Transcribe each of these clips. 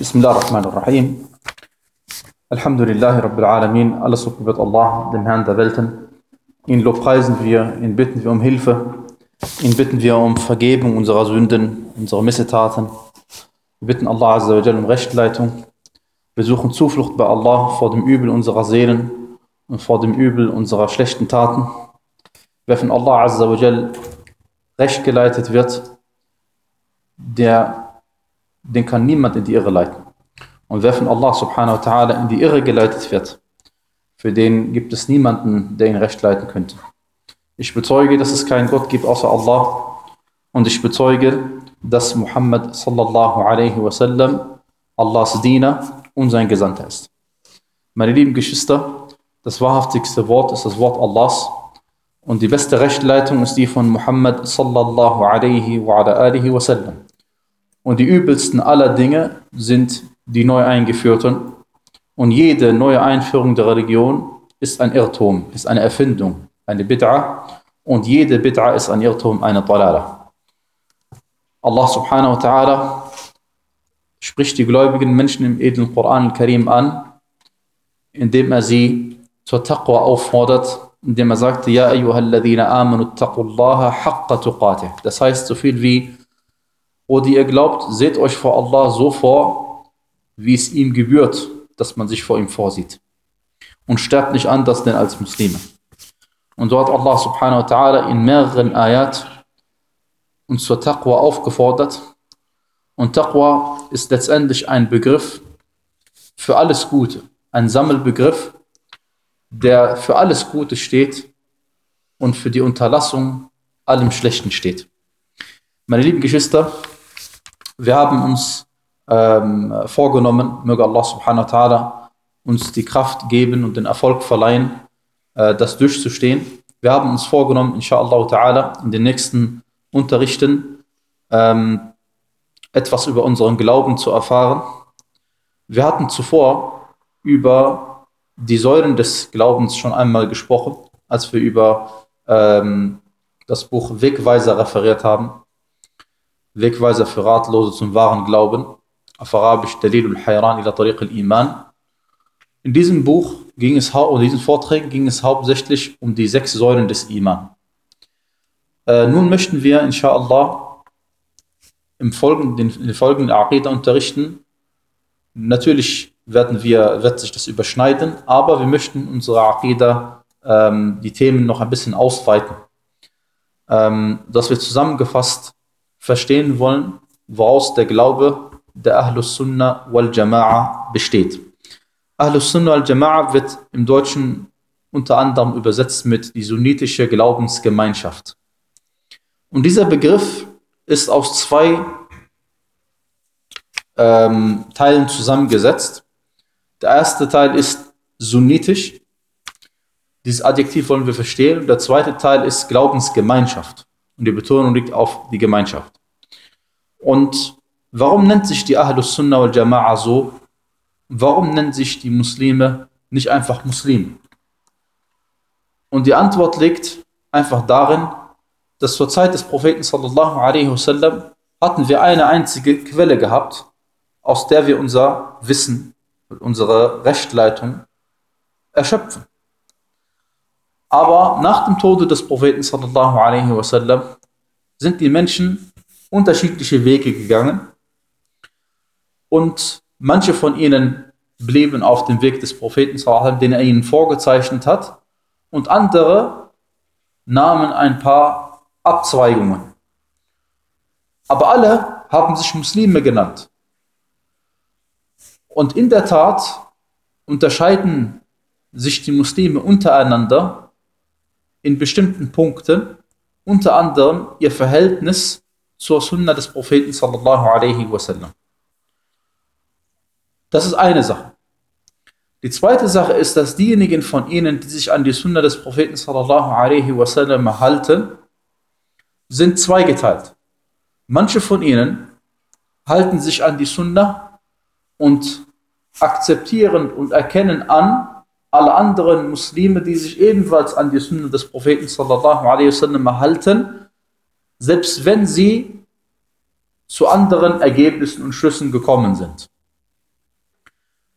Bismillah ar-Rahman ar-Rahim. Alhamdulillahi Rabbil Alamin. Alles Lob gebührt Allah, dem Herrn der Welten. Ihn lobpreisen wir, ihn bitten wir um Hilfe. Ihn bitten wir um Vergebung unserer Sünden, unserer Missetaten. Wir bitten Allah Azza wa Jalla um Rechtleitung. Wir suchen Zuflucht bei Allah vor dem Übel unserer Seelen und vor dem Übel unserer schlechten Taten. Wer von Allah Azza wa Jalla recht geleitet wird, den kann niemand in die Irre leiten. Und wer von Allah subhanahu wa ta'ala in die Irre geleitet wird, für den gibt es niemanden, der ihn recht leiten könnte. Ich bezeuge, dass es keinen Gott gibt außer Allah, und ich bezeuge, dass Muhammad sallallahu alaihi wasallam Allahs Diener und sein Gesandter ist. Meine lieben Geschwister, das wahrhaftigste Wort ist das Wort Allahs, und die beste Rechtleitung ist die von Muhammad sallallahu alaihi wa ala alihi wasallam. Und die übelsten aller Dinge sind die neu eingeführten. Und jede neue Einführung der Religion ist ein Irrtum, ist eine Erfindung, eine Bid'a. Und jede Bid'a ist ein Irrtum, eine Dalala. Allah subhanahu wa ta'ala spricht die gläubigen Menschen im edlen Koran al-Karim an, indem er sie zur Taqwa auffordert, indem er sagte, Ja ayyuhalladhina amanu taqullaha haqqa tuqatih. Das heißt so viel wie, O die ihr glaubt, seht euch vor Allah so vor, wie es ihm gebührt, dass man sich vor ihm vorsieht. Und sterbt nicht anders denn als Muslime. Und dort Allah subhanahu wa ta'ala in mehreren Ayat uns zur Taqwa aufgefordert. Und Taqwa ist letztendlich ein Begriff für alles Gute. Ein Sammelbegriff, der für alles Gute steht und für die Unterlassung allem Schlechten steht. Meine lieben Geschwister, wir haben uns vorgenommen, möge Allah subhanahu wa ta'ala uns die Kraft geben und den Erfolg verleihen, das durchzustehen. Wir haben uns vorgenommen, inshallah ta'ala, in den nächsten Unterrichten etwas über unseren Glauben zu erfahren. Wir hatten zuvor über die Säulen des Glaubens schon einmal gesprochen, als wir über das Buch Wegweiser referiert haben. Wegweiser für Ratlose zum wahren Glauben, auf Arabisch Dalilul Hayran ila Tariq al-Iman. In diesem Buch in diesen Vorträgen ging es hauptsächlich um die 6 Säulen des Iman. Nun möchten wir, inshallah, den folgenden Aqidah unterrichten. Natürlich wird sich das überschneiden, aber wir möchten unsere Aqidah, die Themen noch ein bisschen ausweiten, dass wir zusammengefasst verstehen wollen, woraus der Glaube der Ahlus Sunnah wal Jama'a besteht. Ahlus Sunnah wal Jama'a wird im Deutschen unter anderem übersetzt mit die sunnitische Glaubensgemeinschaft. Und dieser Begriff ist aus 2 Teilen zusammengesetzt. Der erste Teil ist sunnitisch. Dieses Adjektiv wollen wir verstehen. Und der zweite Teil ist Glaubensgemeinschaft. Und die Betonung liegt auf die Gemeinschaft. Und warum nennt sich die Ahlus Sunnah wal Jama'a so? Warum nennen sich die Muslime nicht einfach Muslime? Und die Antwort liegt einfach darin, dass zur Zeit des Propheten sallallahu alaihi wasallam hatten wir eine einzige Quelle gehabt, aus der wir unser Wissen und unsere Rechtleitung erschöpfen. Aber nach dem Tode des Propheten sallallahu alaihi wasallam sind die Menschen unterschiedliche Wege gegangen, und manche von ihnen blieben auf dem Weg des Propheten sallallahu alaihi wasallam, den er ihnen vorgezeichnet hat, und andere nahmen ein paar Abzweigungen. Aber alle haben sich Muslime genannt. Und in der Tat unterscheiden sich die Muslime untereinander in bestimmten Punkten, unter anderem ihr Verhältnis zur Sunna des Propheten sallallahu alaihi wasallam. Das ist eine Sache. Die zweite Sache ist, dass diejenigen von ihnen, die sich an die Sunna des Propheten sallallahu alaihi wasallam halten, sind zweigeteilt. Manche von ihnen halten sich an die Sunna und akzeptieren und erkennen an alle anderen Muslime, die sich ebenfalls an die Sunna des Propheten sallallahu alaihi wasallam halten, selbst wenn sie zu anderen Ergebnissen und Schlüssen gekommen sind.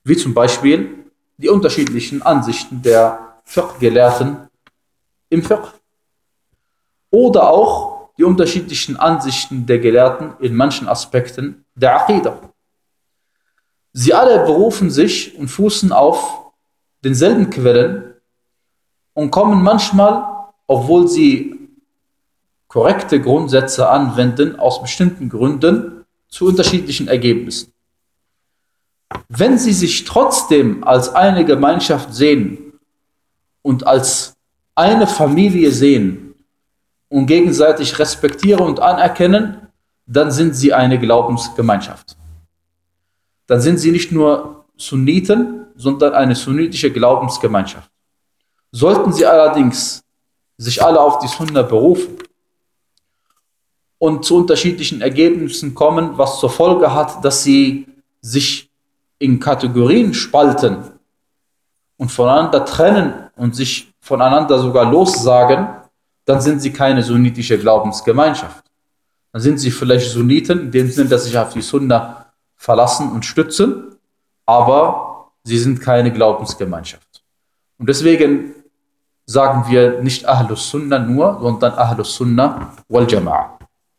wie zum Beispiel die unterschiedlichen Ansichten der Fiqh-Gelehrten im Fiqh oder auch die unterschiedlichen Ansichten der Gelehrten in manchen Aspekten der Aqidah. Sie alle berufen sich und fußen auf denselben Quellen und kommen manchmal, obwohl sie korrekte Grundsätze anwenden, aus bestimmten Gründen zu unterschiedlichen Ergebnissen. Wenn sie sich trotzdem als eine Gemeinschaft sehen und als eine Familie sehen und gegenseitig respektieren und anerkennen, dann sind sie eine Glaubensgemeinschaft. Dann sind sie nicht nur Sunniten, sondern eine sunnitische Glaubensgemeinschaft. Sollten sie allerdings sich alle auf die Sunna berufen und zu unterschiedlichen Ergebnissen kommen, was zur Folge hat, dass sie sich in Kategorien spalten und voneinander trennen und sich voneinander sogar lossagen, dann sind sie keine sunnitische Glaubensgemeinschaft. Dann sind sie vielleicht Sunniten, in dem Sinne, dass sie sich auf die Sunna verlassen und stützen, aber sie sind keine Glaubensgemeinschaft. Und deswegen sagen wir nicht Ahlus Sunnah nur, sondern Ahlus Sunnah wal Jama'a.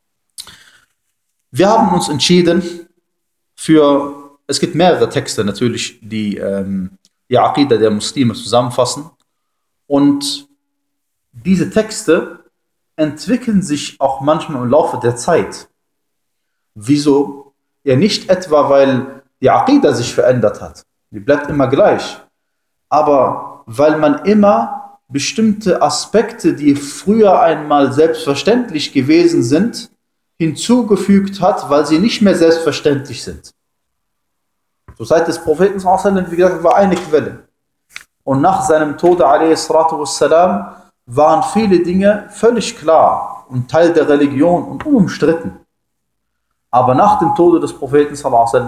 Wir haben uns entschieden es gibt mehrere Texte natürlich, die die Aqidah der Muslime zusammenfassen, und diese Texte entwickeln sich auch manchmal im Laufe der Zeit. Wieso? Ja, nicht etwa, weil die Aqidah sich verändert hat. Die bleibt immer gleich. Aber weil man immer bestimmte Aspekte, die früher einmal selbstverständlich gewesen sind, hinzugefügt hat, weil sie nicht mehr selbstverständlich sind. Zur Zeit des Propheten, wie gesagt, war eine Quelle. Und nach seinem Tode, a.s.w., waren viele Dinge völlig klar und Teil der Religion und unumstritten. Aber nach dem Tode des Propheten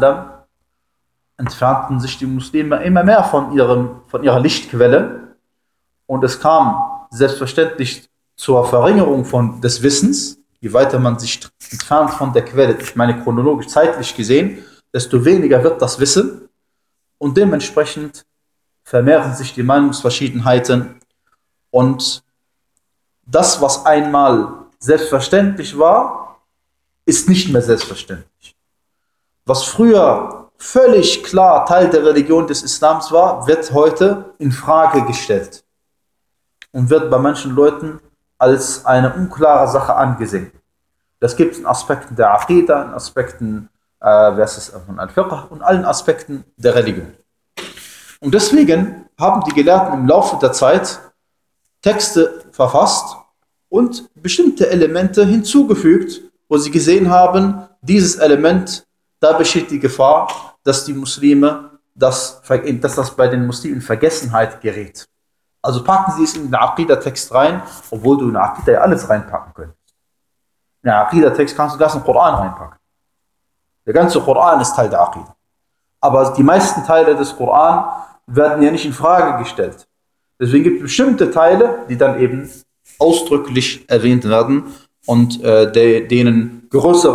entfernten sich die Muslime immer mehr von ihrer Lichtquelle, und es kam selbstverständlich zur Verringerung des Wissens. Je weiter man sich entfernt von der Quelle, ich meine chronologisch, zeitlich gesehen, desto weniger wird das Wissen, und dementsprechend vermehren sich die Meinungsverschiedenheiten, und das, was einmal selbstverständlich war, ist nicht mehr selbstverständlich. Was früher völlig klar Teil der Religion des Islams war, wird heute in Frage gestellt und wird bei manchen Leuten als eine unklare Sache angesehen. Das gibt es in Aspekten der Aqidah, in Aspekten von Al-Fiqh und allen Aspekten der Religion. Und deswegen haben die Gelehrten im Laufe der Zeit Texte verfasst und bestimmte Elemente hinzugefügt, wo sie gesehen haben, dieses Element, da besteht die Gefahr, dass die Muslime, dass das bei den Muslimen in Vergessenheit gerät. Also packen sie es in den Aqidah-Text rein, obwohl du in den Aqidah ja alles reinpacken könntest. In den Aqidah-Text kannst du das in den Koran reinpacken. Der ganze Koran ist Teil der Aqidah. Aber die meisten Teile des Koran werden ja nicht in Frage gestellt. Deswegen gibt es bestimmte Teile, die dann eben ausdrücklich erwähnt werden und denen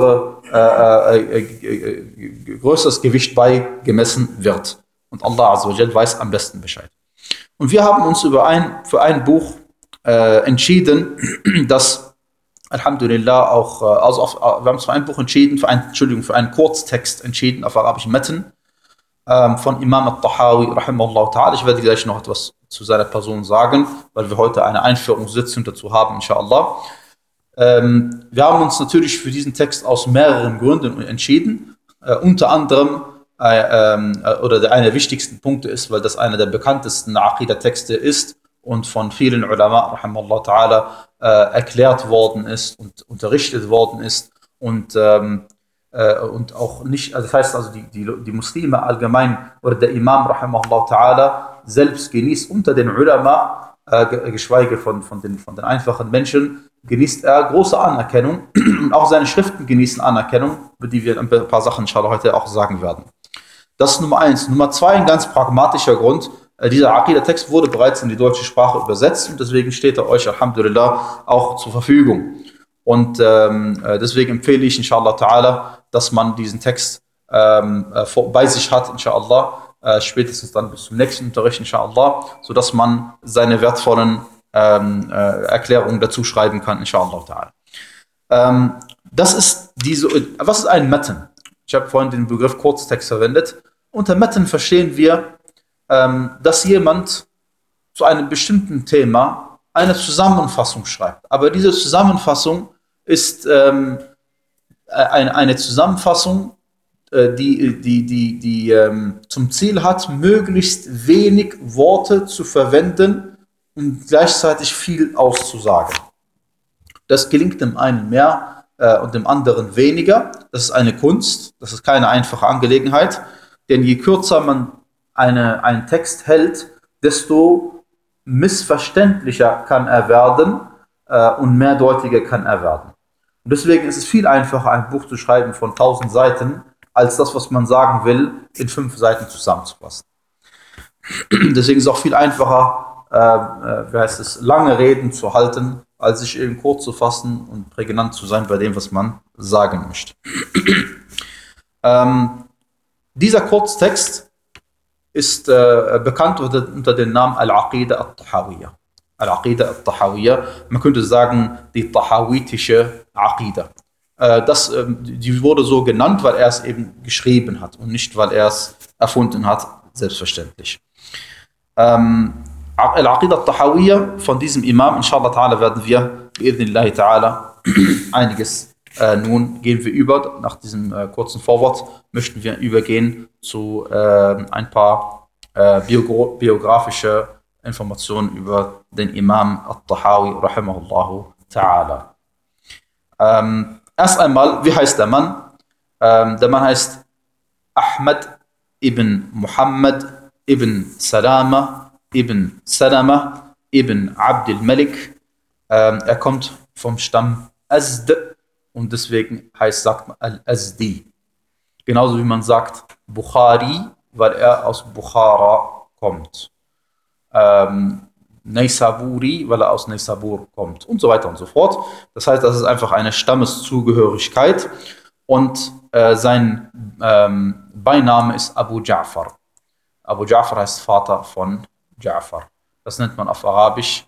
größeres Gewicht beigemessen wird. Und Allah Azza wa Jal weiß am besten Bescheid. Und wir haben uns für ein Buch entschieden, das Alhamdulillah auch, wir haben uns für ein Buch entschieden, für einen Kurztext entschieden auf arabischen Metten von Imam al-Tahawi, rahimahullah ta'ala. Ich werde gleich noch etwas zu seiner Person sagen, weil wir heute eine Einführungssitzung dazu haben, inshallah. Wir haben uns natürlich für diesen Text aus mehreren Gründen entschieden. Unter anderem, oder einer der wichtigsten Punkte ist, weil das einer der bekanntesten Aqidah-Texte ist und von vielen Ulama, rahimahullah ta'ala, erklärt worden ist und unterrichtet worden ist und auch nicht, also das heißt also die Muslime allgemein oder der Imam, rahimahullah ta'ala, selbst genießt unter den Ulama, geschweige von den einfachen Menschen, genießt er große Anerkennung und auch seine Schriften genießen Anerkennung, über die wir ein paar Sachen inshallah heute auch sagen werden. Das ist Nummer 1. Nummer 2, ein ganz pragmatischer Grund. Dieser Aqidah-Text wurde bereits in die deutsche Sprache übersetzt und deswegen steht er euch, alhamdulillah, auch zur Verfügung. Und deswegen empfehle ich, inshallah ta'ala, dass man diesen Text bei sich hat, inshallah, spätestens dann bis zum nächsten Unterricht, inshallah, sodass man seine wertvollen Erklärungen dazu schreiben kann, inshallah. Das ist was ist ein Matan? Ich habe vorhin den Begriff Kurztext verwendet. Unter Matan verstehen wir, dass jemand zu einem bestimmten Thema eine Zusammenfassung schreibt. Aber diese Zusammenfassung ist eine Zusammenfassung, die zum Ziel hat, möglichst wenig Worte zu verwenden und gleichzeitig viel auszusagen. Das gelingt dem einen mehr und dem anderen weniger. Das ist eine Kunst, das ist keine einfache Angelegenheit, denn je kürzer man einen Text hält, desto missverständlicher kann er werden und mehrdeutiger kann er werden. Und deswegen ist es viel einfacher, ein Buch zu schreiben von 1000 Seiten, als das, was man sagen will, in 5 Seiten zusammenzufassen. Deswegen ist es auch viel einfacher, lange Reden zu halten, als sich eben kurz zu fassen und prägnant zu sein bei dem, was man sagen möchte. Dieser Kurztext ist bekannt unter dem Namen Al-Aqida al-Tahawiyya. Al-Aqida al-Tahawiyya, man könnte sagen, die tahawitische Aqida. Die wurde so genannt, weil er es eben geschrieben hat und nicht, weil er es erfunden hat, selbstverständlich. Al-Aqida al-Tahawiyya von diesem Imam, inshallah ta'ala, werden wir, bi'idhnillahi ta'ala, einiges nun gehen wir über. Nach diesem kurzen Vorwort möchten wir übergehen zu ein paar biografische Informationen über den Imam al-Tahawi, rahimahullahu ta'ala. Erst einmal, wie heißt der Mann? Der Mann heißt Ahmad ibn Muhammad ibn Salama ibn Salama ibn Abdul Malik. Er kommt vom Stamm Azd und deswegen sagt man Al-Azdi. Genauso wie man sagt Bukhari, weil er aus Bukhara kommt. Naysaburi, weil er aus Naysabur kommt und so weiter und so fort. Das heißt, das ist einfach eine Stammeszugehörigkeit und sein Beiname ist Abu Ja'far. Abu Ja'far heißt Vater von Ja'far. Das nennt man auf Arabisch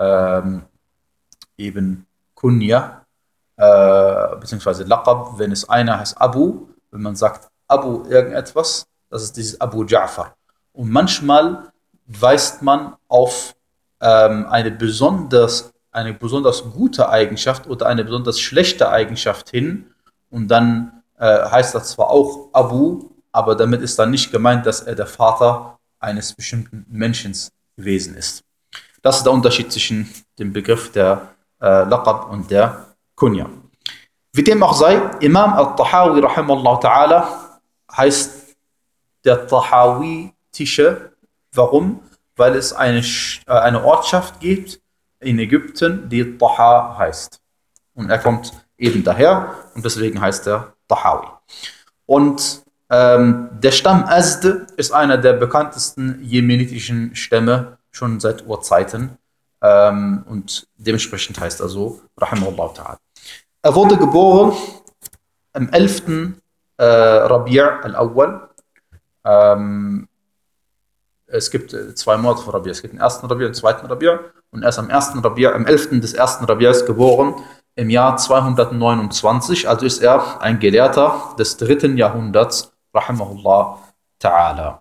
eben Kunya, beziehungsweise Laqab, wenn es einer heißt Abu, wenn man sagt Abu irgendetwas, das ist dieses Abu Ja'far. Und manchmal weist man auf eine besonders gute Eigenschaft oder eine besonders schlechte Eigenschaft hin und dann heißt das zwar auch Abu, aber damit ist dann nicht gemeint, dass er der Vater eines bestimmten Menschen gewesen ist. Das ist der Unterschied zwischen dem Begriff der Laqab und der Kunya. Wie dem auch sei, Imam al-Tahawi rahimahullah ta'ala heißt der Tahawitische. Warum? Weil es eine Ortschaft gibt in Ägypten, die Taha heißt. Und er kommt eben daher und deswegen heißt er Tahawi. Und der Stamm Azd ist einer der bekanntesten jemenitischen Stämme schon seit Urzeiten und dementsprechend heißt er so, rahimahullah ta'ala. Er wurde geboren am 11. Rabi' al-Awwal. Es gibt 2 Monate von Rabi'. Es gibt den 1. Rabi' und den 2. Rabi'. Und erst am 1. Rabi', am 11. des 1. Rabi's geboren, im Jahr 229. Also ist er ein Gelehrter des 3. Jahrhunderts, rahimahullah ta'ala.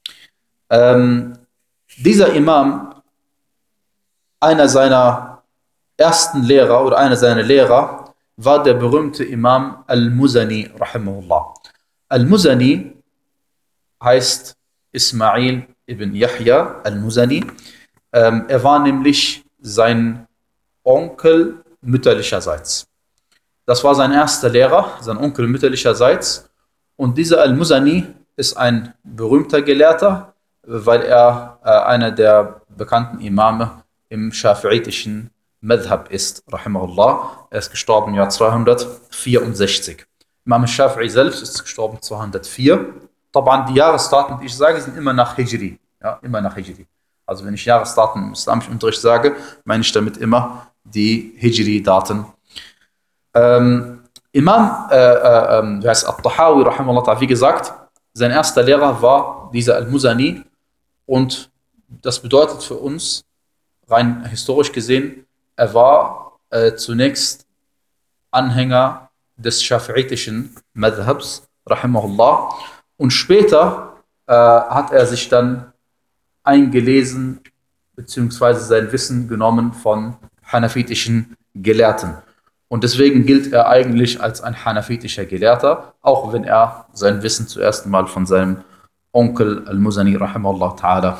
Dieser Imam, einer seiner ersten Lehrer oder einer seiner Lehrer, war der berühmte Imam Al-Muzani, rahimahullah. Al-Muzani heißt Ismail ibn Yahya Al-Muzani. Er war nämlich sein Onkel mütterlicherseits. Das war sein erster Lehrer, sein Onkel mütterlicherseits. Und dieser Al-Muzani ist ein berühmter Gelehrter, weil er einer der bekannten Imame im schafi'itischen Madhab ist, rahimahullah. Er ist gestorben im Jahr 264. Imam al-Shafi'i selbst ist gestorben 204. Taban, die Jahresdaten, die ich sage, sind immer nach Hijri. Ja, immer nach Hijri. Also wenn ich Jahresdaten im islamischen Unterricht sage, meine ich damit immer die Hijri-Daten. Imam al-Tahawi, rahimahullah, wie gesagt, Sein erster Lehrer war dieser Al-Muzani, und das bedeutet für uns, rein historisch gesehen, er war zunächst Anhänger des schafi'itischen Madhabs, rahimahullah, und später hat er sich dann eingelesen beziehungsweise sein Wissen genommen von hanafitischen Gelehrten. Und deswegen gilt er eigentlich als ein hanafitischer Gelehrter, auch wenn er sein Wissen zuerst mal von seinem Onkel Al-Muzani rahimahullah ta'ala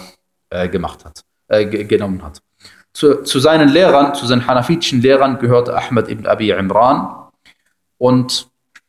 genommen hat. Zu seinen Lehrern, zu seinen hanafitischen Lehrern gehörte Ahmad ibn Abi Imran, und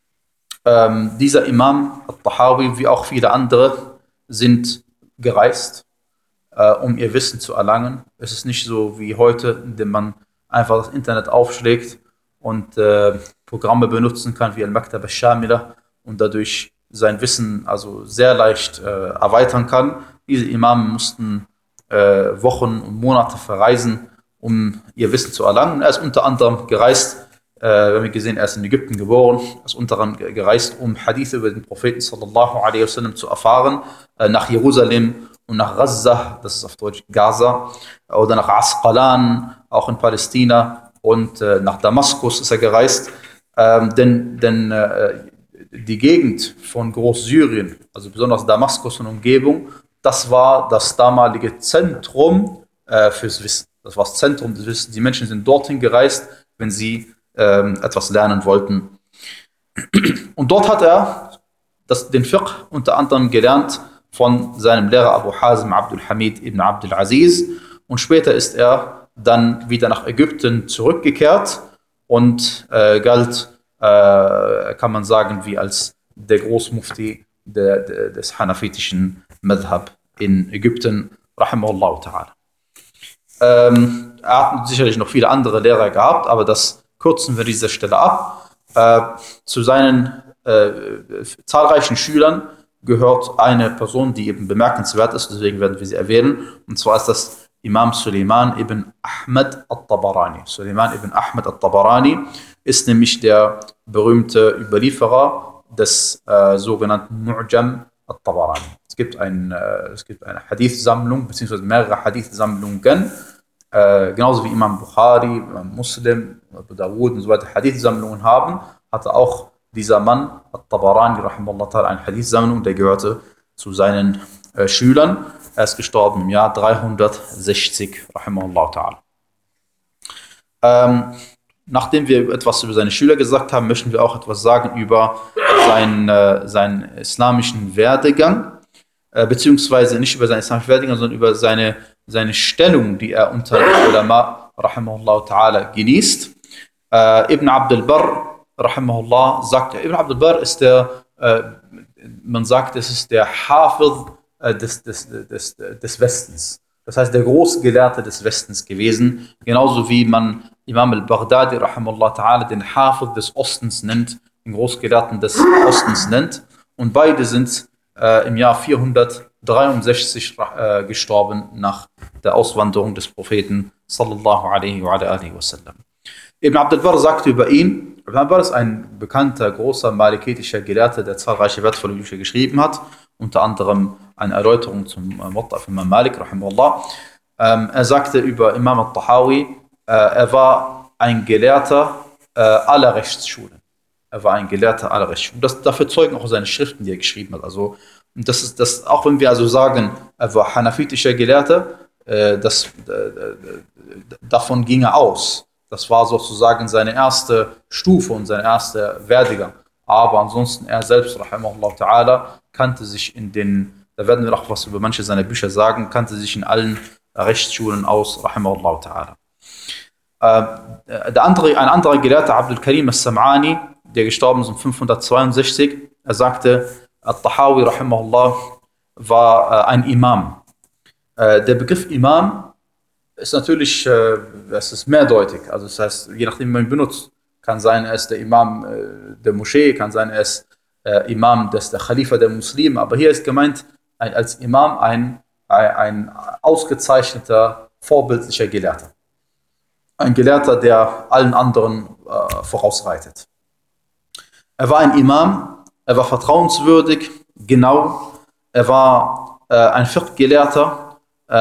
dieser Imam al-Tahawi, wie auch viele andere, sind gereist, um ihr Wissen zu erlangen. Es ist nicht so wie heute, indem man einfach das Internet aufschlägt und Programme benutzen kann wie Al-Maktab al-Shamila und dadurch sein Wissen also sehr leicht erweitern kann. Diese Imamen mussten Wochen und Monate verreisen, um ihr Wissen zu erlangen. Er ist unter anderem gereist, wir haben gesehen, er ist in Ägypten geboren, er ist unter anderem gereist, um Hadith über den Propheten sallallahu alaihi wasallam zu erfahren, nach Jerusalem und nach Gaza, das ist auf Deutsch Gaza, oder nach Asqalan, auch in Palästina, und nach Damaskus ist er gereist, denn die Gegend von Großsyrien, also besonders Damaskus und Umgebung, das war das damalige Zentrum fürs Wissen. Das war das Zentrum des Wissens. Die Menschen sind dorthin gereist, wenn sie etwas lernen wollten. Und dort hat er den Fiqh unter anderem gelernt von seinem Lehrer Abu Hazim Abdul Hamid ibn Abdul Aziz, und später ist er dann wieder nach Ägypten zurückgekehrt und galt, kann man sagen, wie als der Großmufti des hanafitischen Madhab in Ägypten, rahimahullah ta'ala. Er hat sicherlich noch viele andere Lehrer gehabt, aber das kürzen wir an dieser Stelle ab. Zu seinen zahlreichen Schülern gehört eine Person, die eben bemerkenswert ist, deswegen werden wir sie erwähnen, und zwar ist das Imam Suleiman ibn Ahmad al-Tabarani. Suleiman ibn Ahmad al-Tabarani ist nämlich der berühmte Überlieferer des sogenannten Mu'jam al-Tabarani. Es gibt eine Hadith-Sammlung, beziehungsweise mehrere Hadith-Sammlungen, genauso wie Imam Bukhari, Imam Muslim, Abu Dawud und so weiter Hadith-Sammlungen haben, hatte auch dieser Mann, al-Tabarani, rahimahullah ta'ala, eine Hadith-Sammlung, der gehörte zu seinen Schülern. Er ist gestorben im Jahr 360, rahimahullah ta'ala. Nachdem wir etwas über seine Schüler gesagt haben, möchten wir auch etwas sagen über seinen islamischen Werdegang, beziehungsweise nicht über seinen islamischen Werdegang, sondern über seine Stellung, die er unter den Ulama, rahimahullah ta'ala, genießt. Ibn Abdul Barr, rahimahullah, sagt, Ibn Abdul Barr ist man sagt, es ist der Hafiz des Westens. Das heißt, der Großgelehrte des Westens gewesen, genauso wie man Imam al-Baghdadi, rahimahullah ta'ala, den Hafiz des Ostens nennt, den Großgelehrten des Ostens nennt. Und beide sind im Jahr 463 gestorben nach der Auswanderung des Propheten sallallahu alaihi wa alihi wasallam. Ibn Abdul Barr sagte über ihn, Ibn Abdul Barr ist ein bekannter, großer malikitischer Gelehrter, der zahlreiche wertvolle Bücher geschrieben hat, unter anderem eine Erläuterung zum Muwatta von Imam Malik, rahimahullah. Er sagte über Imam al-Tahawi, er war ein Gelehrter aller Rechtsschulen. Er war ein Gelehrter aller Rechtsschulen. Dafür zeugen auch seine Schriften, die er geschrieben hat. Also, das ist das, auch wenn wir also sagen, er war hanafitischer Gelehrter, davon ging er aus. Das war sozusagen seine erste Stufe und sein erster Werdegang. Aber ansonsten, er selbst, rahimahullah ta'ala, kannte sich da werden wir auch was über manche seiner Bücher sagen, kannte sich in allen Rechtsschulen aus, rahimahullah ta'ala. Ein anderer Gelehrter, Abdul Karim al-Sam'ani, der gestorben ist um 562, er sagte, al-Tahawi, rahimahullah, war ein Imam. Der Begriff Imam ist natürlich, es ist mehrdeutig. Also das heißt, je nachdem, wie man ihn benutzt, kann sein, er ist der Imam der Moschee, kann sein, er ist Imam, der Khalifa der Muslime. Aber hier ist gemeint, als Imam ein ausgezeichneter, vorbildlicher Gelehrter. Ein Gelehrter, der allen anderen vorausreitet. Er war ein Imam, er war vertrauenswürdig, genau, er war ein Fiqh-Gelehrter,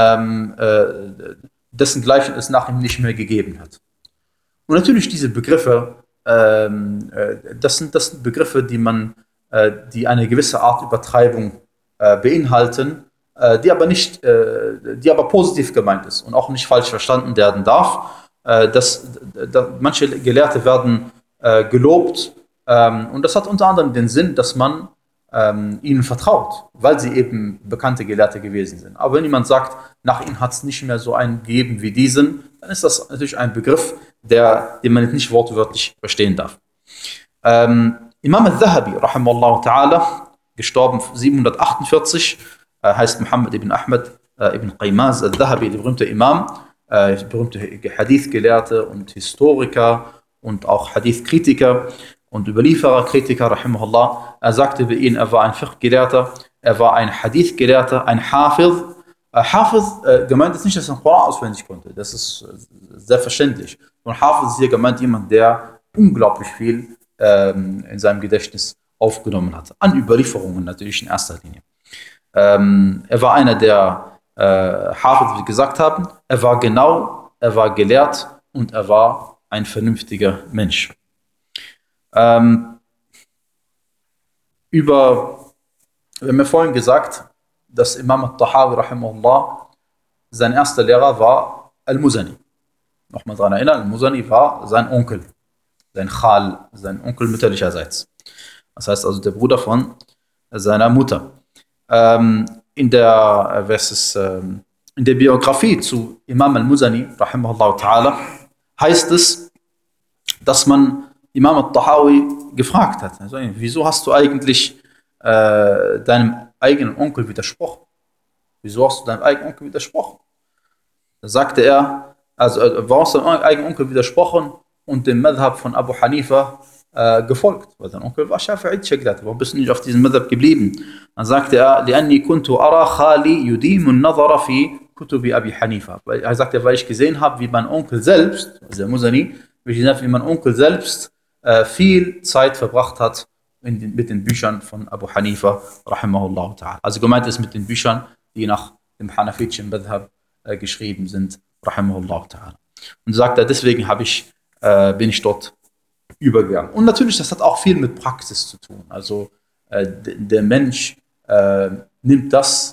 dessen Gleichen es nach ihm nicht mehr gegeben hat. Und natürlich diese Begriffe, das sind Begriffe, die eine gewisse Art Übertreibung beinhalten, die aber positiv gemeint ist und auch nicht falsch verstanden werden darf. Manche Gelehrte werden gelobt, und das hat unter anderem den Sinn, dass man ihnen vertraut, weil sie eben bekannte Gelehrte gewesen sind. Aber wenn jemand sagt, nach ihnen hat es nicht mehr so einen gegeben wie diesen, dann ist das natürlich ein Begriff, den man nicht wortwörtlich verstehen darf. Imam al-Dhahabi, rahimahullah ta'ala, gestorben 748, heißt Muhammad ibn Ahmad ibn Qaymaz al-Dhahabi, der berühmte Imam, berühmte Hadith-Gelehrte und Historiker und auch Hadith-Kritiker und Überlieferer-Kritiker, rahimahullah. Er sagte über ihn, er war ein Fiqh-Gelehrter, er war ein Hadith-Gelehrter, ein Hafiz. Hafiz gemeint ist nicht, dass er den Koran auswendig konnte, das ist selbstverständlich. Und Hafiz ist hier gemeint jemand, der unglaublich viel in seinem Gedächtnis aufgenommen hat. An Überlieferungen natürlich in erster Linie. Er war einer der Hafiz, wie wir gesagt haben. Er war genau, er war gelehrt und er war ein vernünftiger Mensch. Wir haben ja vorhin gesagt, dass Imam al-Tahawi, rahimahullah, sein erster Lehrer war Al-Muzani. Nochmal daran erinnern, Al-Muzani war sein Onkel, sein Khal, sein Onkel mütterlicherseits. Das heißt also der Bruder von seiner Mutter. In der Biografie zu Imam Al-Muzani, rahimahullah ta'ala, heißt es, dass man Imam al-Tahawi gefragt hat, also, wieso hast du eigentlich deinem eigenen Onkel widersprochen? Wieso hast du deinem eigenen Onkel widersprochen? Da sagte er, also warum hast du deinem eigenen Onkel widersprochen und dem Madhab von Abu Hanifa gefolgt? Weil dein Onkel war Schafi'idischer Gelehrter. Warum bist du nicht auf diesem Madhab geblieben? Dann sagte er, لأني كنت أرى خالي يديم النظر في كتب أبي حنيفة. Weil er sagte, weil ich gesehen habe, wie mein Onkel selbst, also der Muzani, wie mein Onkel selbst viel Zeit verbracht hat mit den Büchern von Abu Hanifa, rahimahullah ta'ala. Also gemeint ist mit den Büchern, die nach dem Hanafitischen Madhab geschrieben sind, rahimahullah ta'ala. Und sagt er, deswegen bin ich dort übergegangen. Und natürlich, das hat auch viel mit Praxis zu tun. Also der Mensch nimmt das,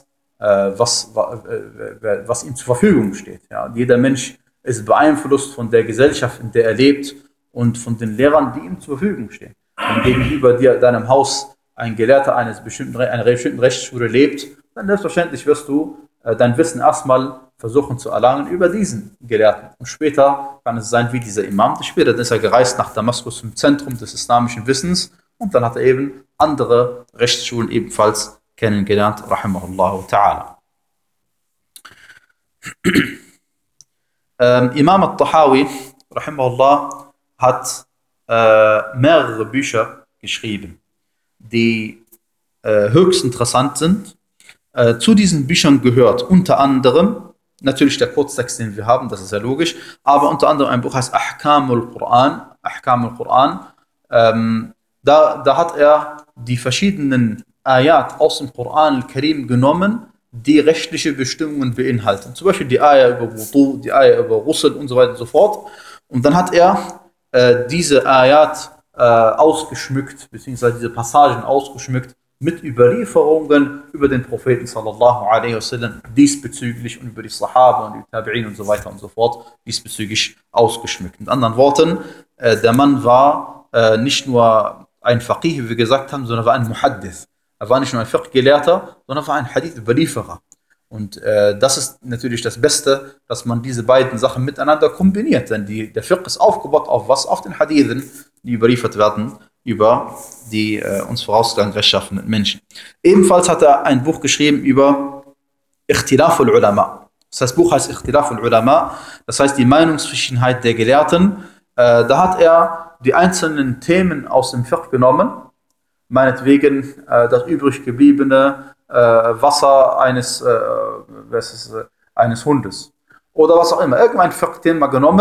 was ihm zur Verfügung steht. Ja. Jeder Mensch ist beeinflusst von der Gesellschaft, in der er lebt und von den Lehrern, die ihm zur Verfügung stehen. Wenn gegenüber deinem Haus ein Gelehrter einer bestimmten Rechtsschule lebt, dann selbstverständlich wirst du dein Wissen erstmal versuchen zu erlangen über diesen Gelehrten. Und später kann es sein wie dieser Imam. Später ist er gereist nach Damaskus zum Zentrum des islamischen Wissens und dann hat er eben andere Rechtsschulen ebenfalls kennengelernt, rahimahullahu ta'ala. Imam al-Tahawi, rahimahullah, hat mehrere Bücher geschrieben, die höchst interessant sind. Zu diesen Büchern gehört unter anderem, natürlich der Kurztext, den wir haben, das ist ja logisch, aber unter anderem ein Buch heißt Ahkamul Quran. Da hat er die verschiedenen Ayat aus dem Koran al-Karim genommen, die rechtliche Bestimmungen beinhalten. Zum Beispiel die Ayat über Wudu, die Ayat über Ghusl und so weiter und so fort. Und dann hat er diese Ayat ausgeschmückt, beziehungsweise diese Passagen ausgeschmückt mit Überlieferungen über den Propheten sallallahu alaihi wasallam diesbezüglich und über die Sahaba und die Tabi'in und so weiter und so fort diesbezüglich ausgeschmückt. Mit anderen Worten, der Mann war nicht nur ein Faqih, wie wir gesagt haben, sondern war ein Muhaddith. Er war nicht nur ein Fiqh-Gelehrter, sondern war ein Hadith-Überlieferer. Und das ist natürlich das Beste, dass man diese beiden Sachen miteinander kombiniert. Denn der Fiqh ist aufgebaut auf was? Auf den Hadithen, die überliefert werden über die uns vorausgegangen rechtschaffenen Menschen. Ebenfalls hat er ein Buch geschrieben über Ikhtilaf al-Ulama. Das Buch heißt Ikhtilaf al-Ulama, das heißt die Meinungsverschiedenheit der Gelehrten. Da hat er die einzelnen Themen aus dem Fiqh genommen, meinetwegen das übrig gebliebene Wasser eines Hundes oder was auch immer, irgendein Fiqh-Thema genommen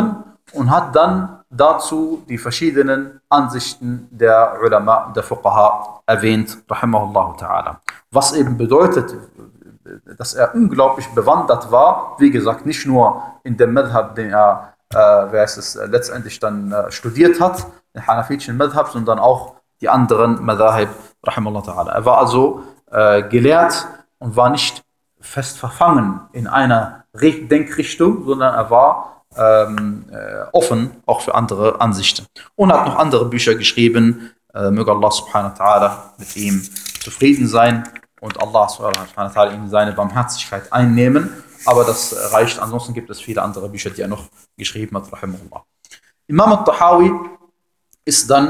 und hat dann dazu die verschiedenen Ansichten der Ulama, der Fuqaha erwähnt, rahimahullah ta'ala. Was eben bedeutet, dass er unglaublich bewandert war, wie gesagt, nicht nur in dem Madhab, den er letztendlich dann studiert hat, den hanafitischen Madhab, sondern auch die anderen Madhahib, rahimahullah ta'ala. Er war also gelehrt und war nicht fest verfangen in einer Denkrichtung, sondern er war offen auch für andere Ansichten. Und hat noch andere Bücher geschrieben. Möge Allah subhanahu wa ta'ala mit ihm zufrieden sein und Allah subhanahu wa ta'ala ihm seine Barmherzigkeit einnehmen. Aber das reicht. Ansonsten gibt es viele andere Bücher, die er noch geschrieben hat. Rahimahullah. Imam al-Tahawi ist dann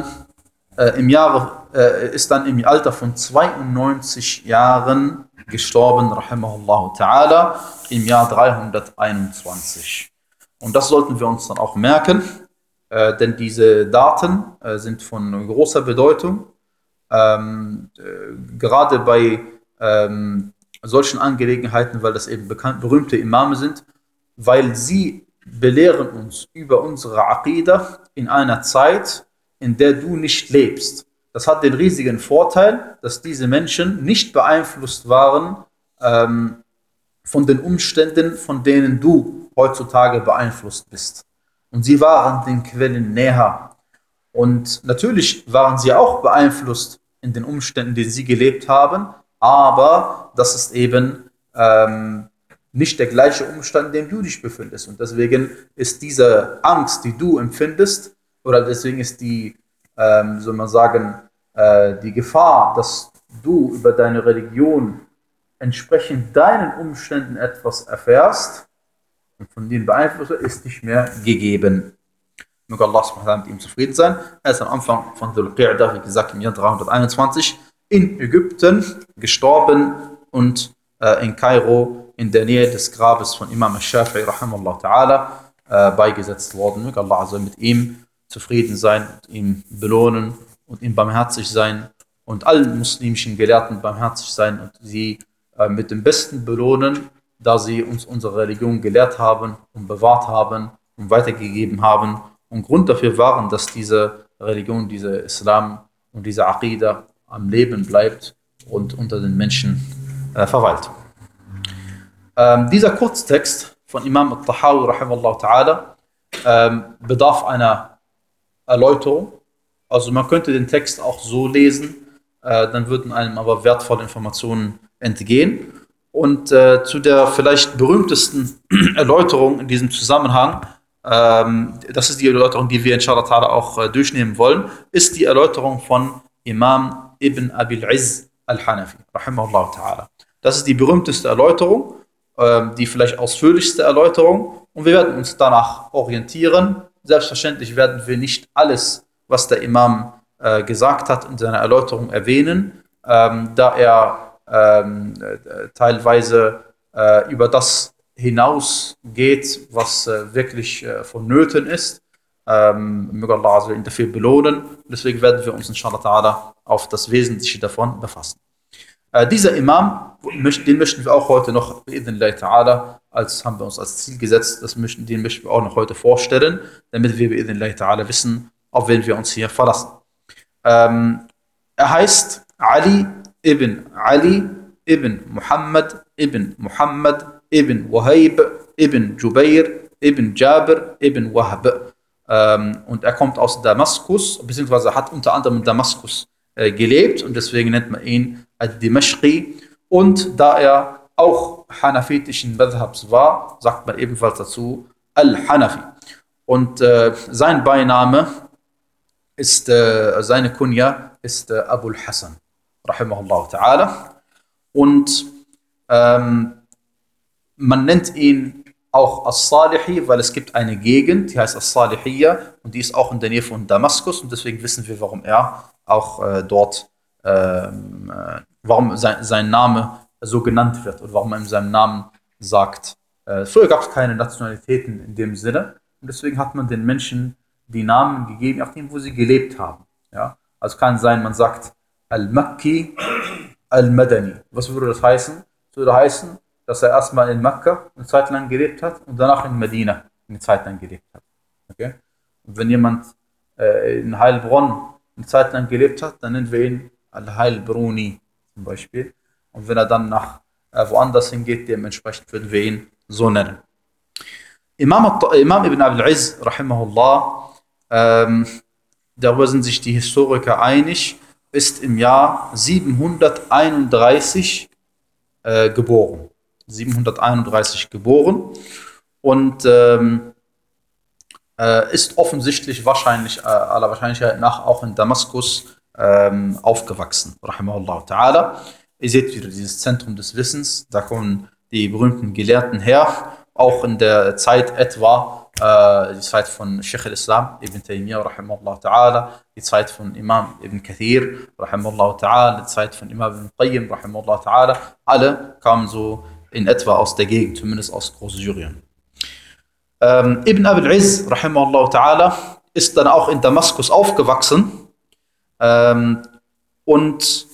im Alter von 92 Jahren gestorben, rahimahullah ta'ala, im Jahr 321. Und das sollten wir uns dann auch merken, denn diese Daten sind von großer Bedeutung, gerade bei solchen Angelegenheiten, weil das eben berühmte Imame sind, weil sie belehren uns über unsere Aqidah in einer Zeit, in der du nicht lebst. Das hat den riesigen Vorteil, dass diese Menschen nicht beeinflusst waren von den Umständen, von denen du heutzutage beeinflusst bist. Und sie waren den Quellen näher. Und natürlich waren sie auch beeinflusst in den Umständen, in denen sie gelebt haben, aber das ist eben nicht der gleiche Umstand, in dem du dich befindest. Und deswegen ist diese Angst, die du empfindest, oder deswegen ist die, soll man sagen, die Gefahr, dass du über deine Religion entsprechend deinen Umständen etwas erfährst und von denen beeinflusst wird, ist nicht mehr gegeben. Möge Allah subhanahu wa ta'ala mit ihm zufrieden sein. Er ist am Anfang von Dhul Qa'dah, wie gesagt, im Jahr 321 in Ägypten gestorben und in Kairo in der Nähe des Grabes von Imam al-Shafi'i rahimahullah ta'ala beigesetzt worden. Möge Allah also mit ihm zufrieden sein und ihm belohnen und ihm barmherzig sein und allen muslimischen Gelehrten barmherzig sein und sie mit dem Besten belohnen, da sie uns unsere Religion gelehrt haben und bewahrt haben und weitergegeben haben und Grund dafür waren, dass diese Religion, dieser Islam und diese Aqidah am Leben bleibt und unter den Menschen verweilt. Dieser Kurztext von Imam al-Tahawi rahimahullah ta'ala bedarf einer Erläuterung. Also man könnte den Text auch so lesen, dann würden einem aber wertvolle Informationen entgehen. Und zu der vielleicht berühmtesten Erläuterung in diesem Zusammenhang, das ist die Erläuterung, die wir inshallah ta'ala auch durchnehmen wollen, ist die Erläuterung von Imam Ibn Abil Izz al-Hanafi, rahimahullah ta'ala. Das ist die berühmteste Erläuterung, die vielleicht ausführlichste Erläuterung, und wir werden uns danach orientieren. Selbstverständlich werden wir nicht alles, was der Imam gesagt hat, in seiner Erläuterung erwähnen, da er teilweise über das hinausgeht, was wirklich vonnöten ist. Möge Allah also ihn dafür belohnen. Deswegen werden wir uns inshallah ta'ala auf das Wesentliche davon befassen. Dieser Imam, den möchten wir auch heute noch, bi'idhnillahi ta'ala, haben wir uns als Ziel gesetzt, den möchten wir auch noch heute vorstellen, damit wir bi'idhnillahi ta'ala wissen, auf wen wir uns hier verlassen. Er heißt Ali ibn Muhammad ibn Wahib ibn Jubair ibn Jabir ibn Wahb. Und er kommt aus Damaskus, beziehungsweise hat unter anderem in Damaskus gelebt und deswegen nennt man ihn Ad-Dimashqi. Und da er auch hanafitischen Madhabs war, sagt man ebenfalls dazu Al-Hanafi. Und sein Beiname ist, seine Kunja ist Abul Hassan, rahimahullah ta'ala. Und man nennt ihn auch As-Salihi, weil es gibt eine Gegend, die heißt As-Salihiyya und die ist auch in der Nähe von Damaskus und deswegen wissen wir, warum er auch dort, warum sein Name so genannt wird und warum man in seinem Namen sagt. Früher gab es keine Nationalitäten in dem Sinne und deswegen hat man den Menschen die Namen gegeben, nachdem wo sie gelebt haben. Ja? Also kann sein, man sagt Al-Makki, Al-Madani. Was würde das heißen? Das würde heißen, dass er erstmal in Mekka eine Zeit lang gelebt hat und danach in Medina eine Zeit lang gelebt hat. Okay? Und wenn jemand in Heilbronn eine Zeit lang gelebt hat, dann nennen wir ihn Al-Heilbruni zum Beispiel. Und wenn er dann nach woanders hingeht, dementsprechend würden wir ihn so nennen. Imam Ibn Abil-Izz, rahimahullah, darüber sind sich die Historiker einig, ist im Jahr 731 geboren. 731 geboren und ist offensichtlich wahrscheinlich, aller Wahrscheinlichkeit nach, auch in Damaskus aufgewachsen. Rahimahullah ta'ala. Ihr seht wieder dieses Zentrum des Wissens, da kommen die berühmten Gelehrten her, auch in der Zeit etwa, die Zeit von Sheikh al-Islam, Ibn Taymiyyah, rahimahullah ta'ala, die Zeit von Imam Ibn Kathir, rahimahullah ta'ala, die Zeit von Imam Ibn Qayyim, rahimahullah ta'ala, alle kamen so in etwa aus der Gegend, zumindest aus Großsyrien. Ibn Abil-Izz, rahimahullah ta'ala, ist dann auch in Damaskus aufgewachsen und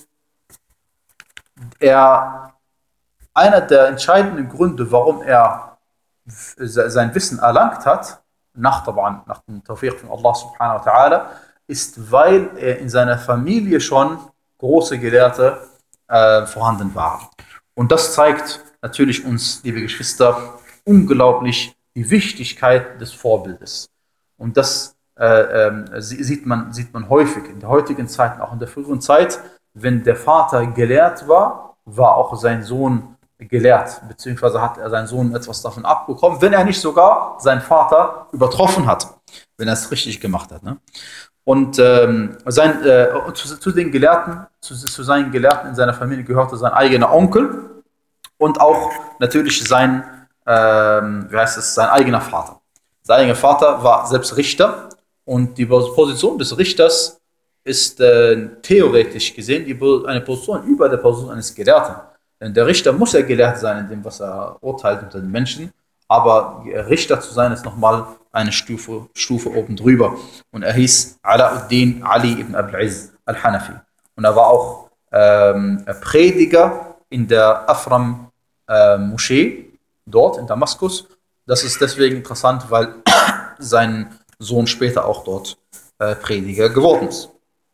einer der entscheidenden Gründe, warum er sein Wissen erlangt hat, nach dem Tawfiq von Allah subhanahu wa ta'ala, ist, weil er in seiner Familie schon große Gelehrte vorhanden waren. Und das zeigt natürlich uns, liebe Geschwister, unglaublich die Wichtigkeit des Vorbildes. Und das sieht man häufig in der heutigen Zeit, auch in der früheren Zeit. Wenn der Vater gelehrt war, war auch sein Sohn gelehrt, beziehungsweise hat er seinen Sohn etwas davon abbekommen, wenn er nicht sogar seinen Vater übertroffen hat, wenn er es richtig gemacht hat. Ne? Und zu seinen Gelehrten in seiner Familie gehörte sein eigener Onkel und auch natürlich sein eigener Vater. Sein eigener Vater war selbst Richter und die Position des Richters ist theoretisch gesehen eine Position über der Position eines Gelehrten. Denn der Richter muss ja gelehrt sein in dem, was er urteilt unter den Menschen, aber Richter zu sein ist nochmal eine Stufe oben drüber. Und er hieß Alauddin Ali ibn Abil-Izz al-Hanafi. Und er war auch Prediger in der Afram-Moschee, dort in Damaskus. Das ist deswegen interessant, weil sein Sohn später auch dort Prediger geworden ist.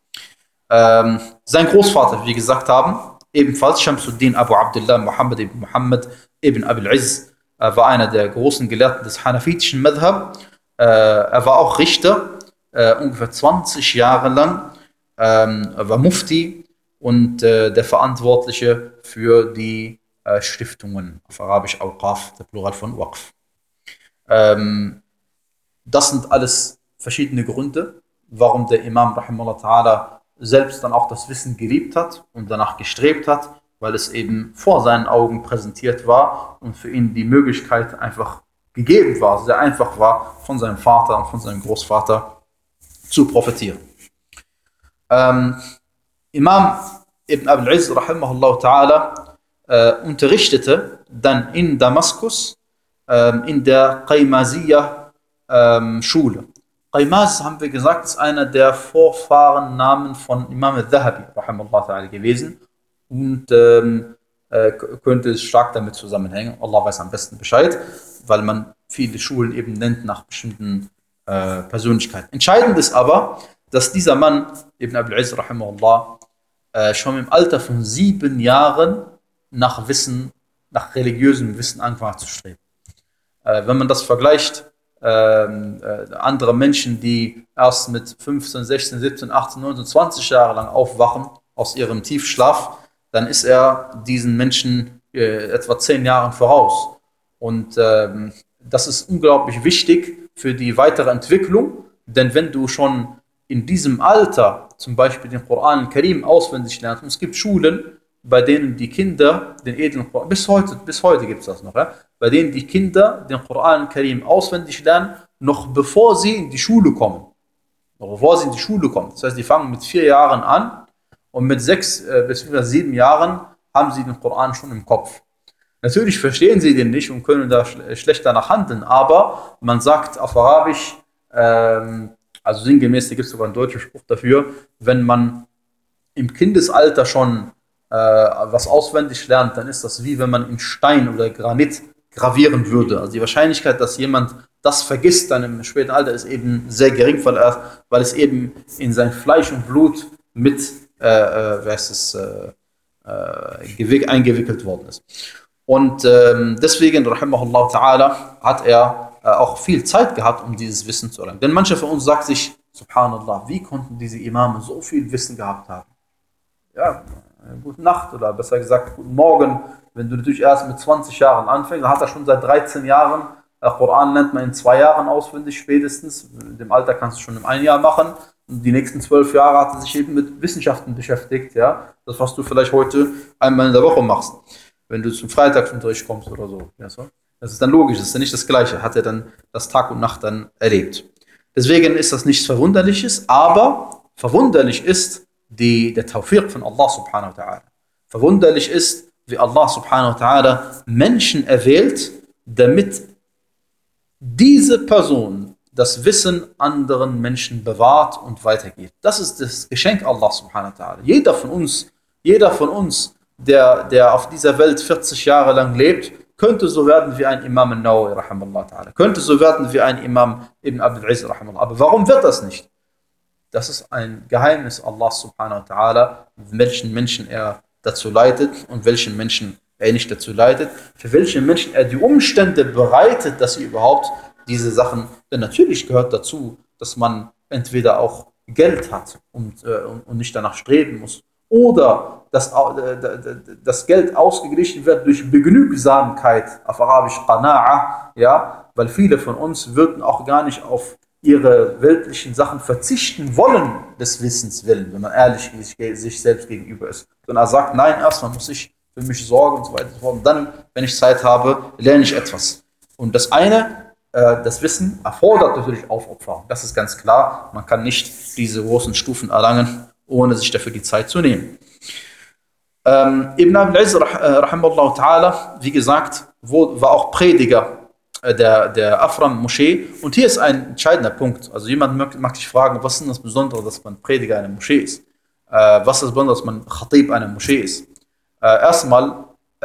Sein Großvater, wie wir gesagt haben, ebenfalls Shamsuddin Abu Abdullah Muhammad ibn Abil-Izz, war einer der großen Gelehrten des hanafitischen Madhab. Er war auch Richter, ungefähr 20 Jahre lang. Er war Mufti und der Verantwortliche für die Stiftungen, auf Arabisch Awqaf, der Plural von Waqf. Das sind alles verschiedene Gründe, warum der Imam rahimahullah ta'ala selbst dann auch das Wissen geliebt hat und danach gestrebt hat, weil es eben vor seinen Augen präsentiert war und für ihn die Möglichkeit einfach gegeben war, sehr einfach war, von seinem Vater und von seinem Großvater zu profitieren. Imam Ibn Abil-Izz rahimahullah ta'ala unterrichtete dann in Damaskus in der Qaymaziyya Schule. Qaymaz, haben wir gesagt, ist einer der Vorfahrennamen von Imam al-Dhahabi rahimahullah ta'ala gewesen und könnte es stark damit zusammenhängen. Allah weiß am besten Bescheid, weil man viele Schulen eben nennt nach bestimmten Persönlichkeiten. Entscheidend ist aber, dass dieser Mann, Ibn Abil-Izz rahimahullah, schon im Alter von 7 Jahren nach religiösem Wissen angefangen hat zu streben. Wenn man das vergleicht, andere Menschen, die erst mit 15, 16, 17, 18, 19, 20 Jahre lang aufwachen aus ihrem Tiefschlaf, dann ist er diesen Menschen etwa 10 Jahren voraus. Und das ist unglaublich wichtig für die weitere Entwicklung, denn wenn du schon in diesem Alter zum Beispiel den Koran al-Karim auswendig lernst, und es gibt Schulen, bei denen die Kinder den edlen Koran, bis heute gibt es das noch, ja? Bei denen die Kinder den Koran al-Karim auswendig lernen, noch bevor sie in die Schule kommen. Das heißt, die fangen mit 4 Jahren an und mit 6 bis 7 Jahren haben sie den Koran schon im Kopf. Natürlich verstehen sie den nicht und können da schlecht danach handeln, aber man sagt auf Arabisch, also sinngemäß, da gibt es sogar einen deutschen Spruch dafür, wenn man im Kindesalter schon was auswendig lernt, dann ist das wie wenn man in Stein oder Granit gravieren würde. Also die Wahrscheinlichkeit, dass jemand das vergisst dann im späten Alter, ist eben sehr gering, weil es eben in sein Fleisch und Blut mit eingewickelt worden ist. Und deswegen, rahimahullah ta'ala, hat er auch viel Zeit gehabt, um dieses Wissen zu erlangen. Denn manche von uns sagt sich, subhanallah, wie konnten diese Imame so viel Wissen gehabt haben? Ja, gute Nacht oder besser gesagt, guten Morgen. Wenn du natürlich erst mit 20 Jahren anfängst, dann hat er schon seit 13 Jahren, der Koran lernt man in 2 Jahren auswendig spätestens. In dem Alter kannst du schon in 1 Jahr machen. Und die nächsten 12 Jahre hat er sich eben mit Wissenschaften beschäftigt. Ja? Das, was du vielleicht heute einmal in der Woche machst, wenn du zum Freitagsunterricht kommst oder so. Ja, so. Das ist dann logisch, das ist ja nicht das Gleiche. Hat er dann das Tag und Nacht dann erlebt. Deswegen ist das nichts Verwunderliches, aber verwunderlich ist der Tawfiq von Allah subhanahu wa ta'ala. Verwunderlich ist, wie Allah subhanahu wa ta'ala Menschen erwählt, damit diese Person das Wissen anderen Menschen bewahrt und weitergeht. Das ist das Geschenk Allah subhanahu wa ta'ala. Jeder von uns, der auf dieser Welt 40 Jahre lang lebt, könnte so werden wie ein Imam al-Nawawi, rahimahullah ta'ala. Könnte so werden wie ein Imam Ibn Abdul Aziz, rahimahullah. Aber warum wird das nicht? Das ist ein Geheimnis Allah subhanahu wa ta'ala, welchen Menschen er dazu leitet und welchen Menschen er nicht dazu leitet, für welche Menschen er die Umstände bereitet, dass sie überhaupt diese Sachen, denn natürlich gehört dazu, dass man entweder auch Geld hat und nicht danach streben muss, oder dass das Geld ausgeglichen wird durch Begnügsamkeit, auf Arabisch Qana'a, ja, weil viele von uns würden auch gar nicht auf ihre weltlichen Sachen verzichten wollen, des Wissens willen, wenn man ehrlich sich selbst gegenüber ist. Sondern er sagt, nein, erstmal muss ich für mich sorgen und so weiter und so fort. Und dann, wenn ich Zeit habe, lerne ich etwas. Und das eine, das Wissen erfordert natürlich Aufopferung. Das ist ganz klar. Man kann nicht diese großen Stufen erlangen, ohne sich dafür die Zeit zu nehmen. Ibn Abdul Aziz, rahimahullah ta'ala, wie gesagt, war auch Prediger der Afram-Moschee. Und hier ist ein entscheidender Punkt. Also jemand mag sich fragen, was ist denn das Besondere, dass man Prediger einer Moschee ist? Was ist das Besondere, dass man Khatib einer Moschee ist? Erstmal,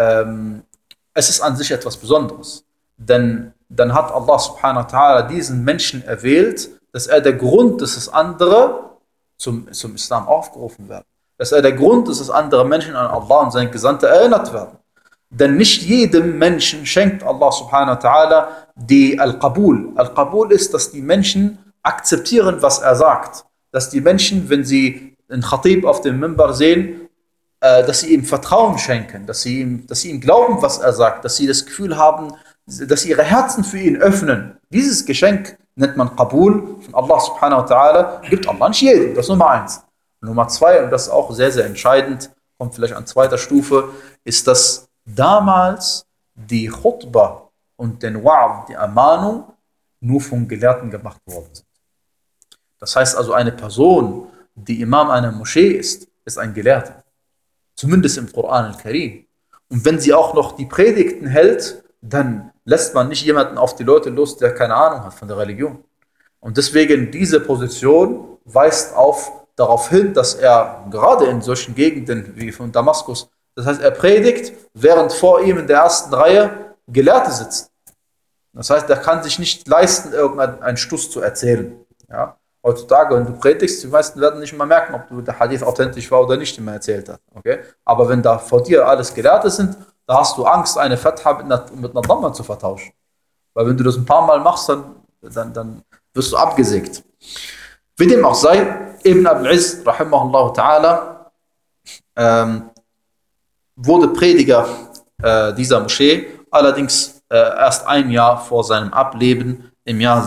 es ist an sich etwas Besonderes. Denn dann hat Allah subhanahu wa ta'ala diesen Menschen erwählt, dass er der Grund ist, dass andere zum Islam aufgerufen werden. Dass er der Grund ist, dass andere Menschen an Allah und seinen Gesandten erinnert werden. Denn nicht jedem Menschen schenkt Allah subhanahu wa ta'ala die Al-Qabul. Al-Qabul ist, dass die Menschen akzeptieren, was er sagt. Dass die Menschen, wenn sie einen Khatib auf dem Minbar sehen, dass sie ihm Vertrauen schenken, dass sie ihm glauben, was er sagt, dass sie das Gefühl haben, dass sie ihre Herzen für ihn öffnen. Dieses Geschenk nennt man Qabul von Allah subhanahu wa ta'ala, gibt Allah nicht jedem. Das ist Nummer 1. Nummer 2, und das ist auch sehr, sehr entscheidend, kommt vielleicht an zweiter Stufe, ist, dass damals die Khutbah und den Wa'ad, die Ermahnung, nur von Gelehrten gemacht worden sind. Das heißt also, eine Person, die Imam einer Moschee ist ein Gelehrter. Zumindest im Koran al-Karim. Und wenn sie auch noch die Predigten hält, dann lässt man nicht jemanden auf die Leute los, der keine Ahnung hat von der Religion. Und deswegen diese Position weist darauf hin, dass er gerade in solchen Gegenden wie von Damaskus, das heißt, er predigt, während vor ihm in der ersten Reihe Gelehrte sitzen. Das heißt, er kann sich nicht leisten, irgendeinen Stuss zu erzählen. Ja? Heutzutage, wenn du predigst, die meisten werden nicht mal merken, ob der Hadith authentisch war oder nicht, den man erzählt hat. Okay? Aber wenn da vor dir alles Gelehrte sind, da hast du Angst, eine Fatha mit einer Dhamma zu vertauschen. Weil wenn du das ein paar Mal machst, dann wirst du abgesägt. Wie dem auch sei, Ibn Abdul Aziz, rahimahullah ta'ala, wurde Prediger dieser Moschee, allerdings erst ein Jahr vor seinem Ableben, im Jahr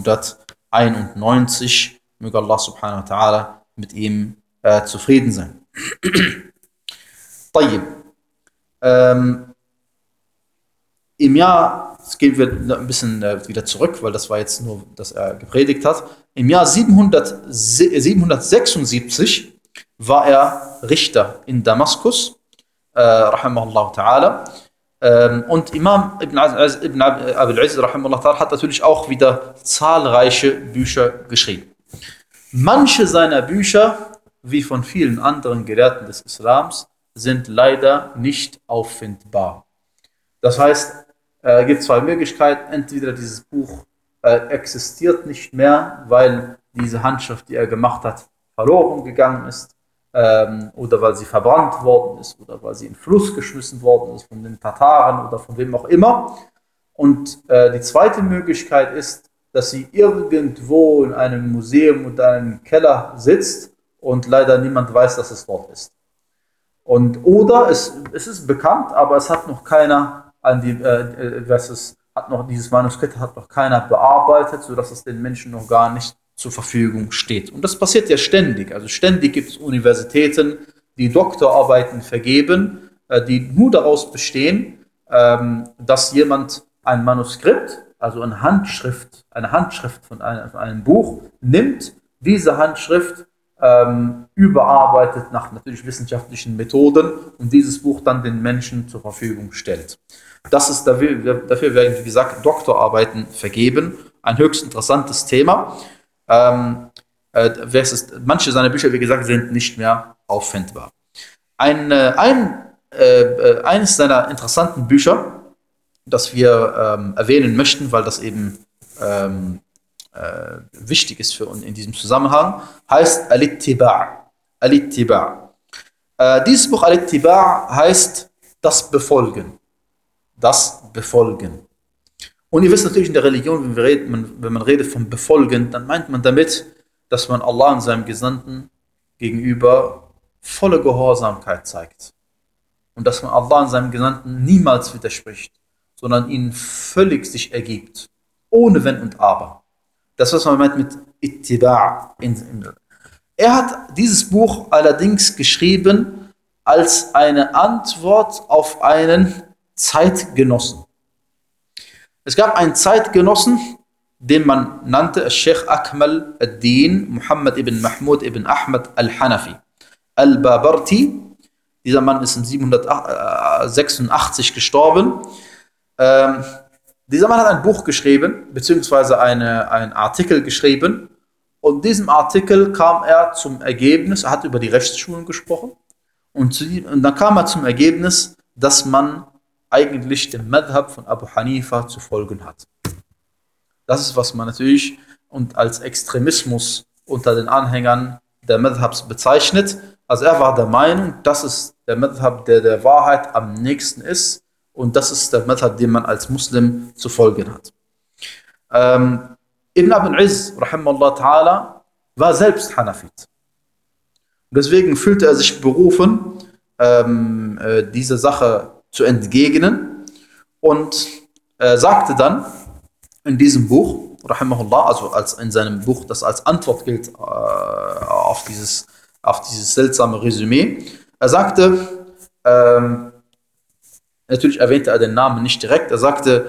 791. Möge Allah subhanahu wa ta'ala mit ihm zufrieden sein. طيب. Im Jahr, jetzt gehen wir ein bisschen wieder zurück, weil das war jetzt nur, dass er gepredigt hat. Im Jahr 776 war er Richter in Damaskus, rahimahullah ta'ala. Und Imam Ibn Abdul Aziz, rahimahullah ta'ala, hat natürlich auch wieder zahlreiche Bücher geschrieben. Manche seiner Bücher, wie von vielen anderen Gelehrten des Islams, sind leider nicht auffindbar. Das heißt, es gibt zwei Möglichkeiten. Entweder dieses Buch existiert nicht mehr, weil diese Handschrift, die er gemacht hat, verloren gegangen ist, oder weil sie verbrannt worden ist oder weil sie in den Fluss geschmissen worden ist von den Tataren oder von wem auch immer. Und die zweite Möglichkeit ist, dass sie irgendwo in einem Museum oder einem Keller sitzt und leider niemand weiß, dass es dort ist. Oder es ist bekannt, aber es hat noch keiner dieses Manuskript hat noch keiner bearbeitet, sodass es den Menschen noch gar nicht zur Verfügung steht. Und das passiert ja ständig. Also ständig gibt es Universitäten, die Doktorarbeiten vergeben, die nur daraus bestehen, dass jemand ein Manuskript, also eine Handschrift von einem Buch nimmt, diese Handschrift überarbeitet nach natürlich wissenschaftlichen Methoden und dieses Buch dann den Menschen zur Verfügung stellt. Dafür werden, wie gesagt, Doktorarbeiten vergeben. Ein höchst interessantes Thema. Manche seiner Bücher, wie gesagt, sind nicht mehr auffindbar. Eines seiner interessanten Bücher, das wir erwähnen möchten, weil das eben wichtig ist für uns in diesem Zusammenhang, heißt Al-Ittiba'. Al-Ittiba'. Dieses Buch Al-Ittiba' heißt das Befolgen. Das Befolgen. Und ihr wisst natürlich in der Religion, wenn man redet vom Befolgen, dann meint man damit, dass man Allah und seinem Gesandten gegenüber volle Gehorsamkeit zeigt. Und dass man Allah und seinem Gesandten niemals widerspricht, sondern ihnen völlig sich ergibt. Ohne Wenn und Aber. Das, was man meint mit Ittiba'. Er hat dieses Buch allerdings geschrieben als eine Antwort auf einen Zeitgenossen. Es gab einen Zeitgenossen, den man nannte Sheikh Akmal ad-Din Muhammad ibn Mahmud ibn Ahmad al-Hanafi al-Babarti. Dieser Mann ist in 786 gestorben. Dieser Mann hat ein Buch geschrieben, beziehungsweise einen Artikel geschrieben. Und in diesem Artikel kam er zum Ergebnis, er hat über die Rechtsschulen gesprochen. Und dann kam er zum Ergebnis, dass man eigentlich dem Madhab von Abu Hanifa zu folgen hat. Das ist, was man natürlich und als Extremismus unter den Anhängern der Madhabs bezeichnet. Also er war der Meinung, das ist der Madhab, der der Wahrheit am nächsten ist. Und das ist der Madhab, den man als Muslim zu folgen hat. Ibn Abd al-Izz, rahimahullah ta'ala, war selbst Hanafit. Und deswegen fühlte er sich berufen, diese Sache zu entgegnen und sagte dann in diesem Buch, rahimahullah, also in seinem Buch, das als Antwort gilt auf dieses seltsame Resümee, er sagte, natürlich erwähnte er den Namen nicht direkt, er sagte,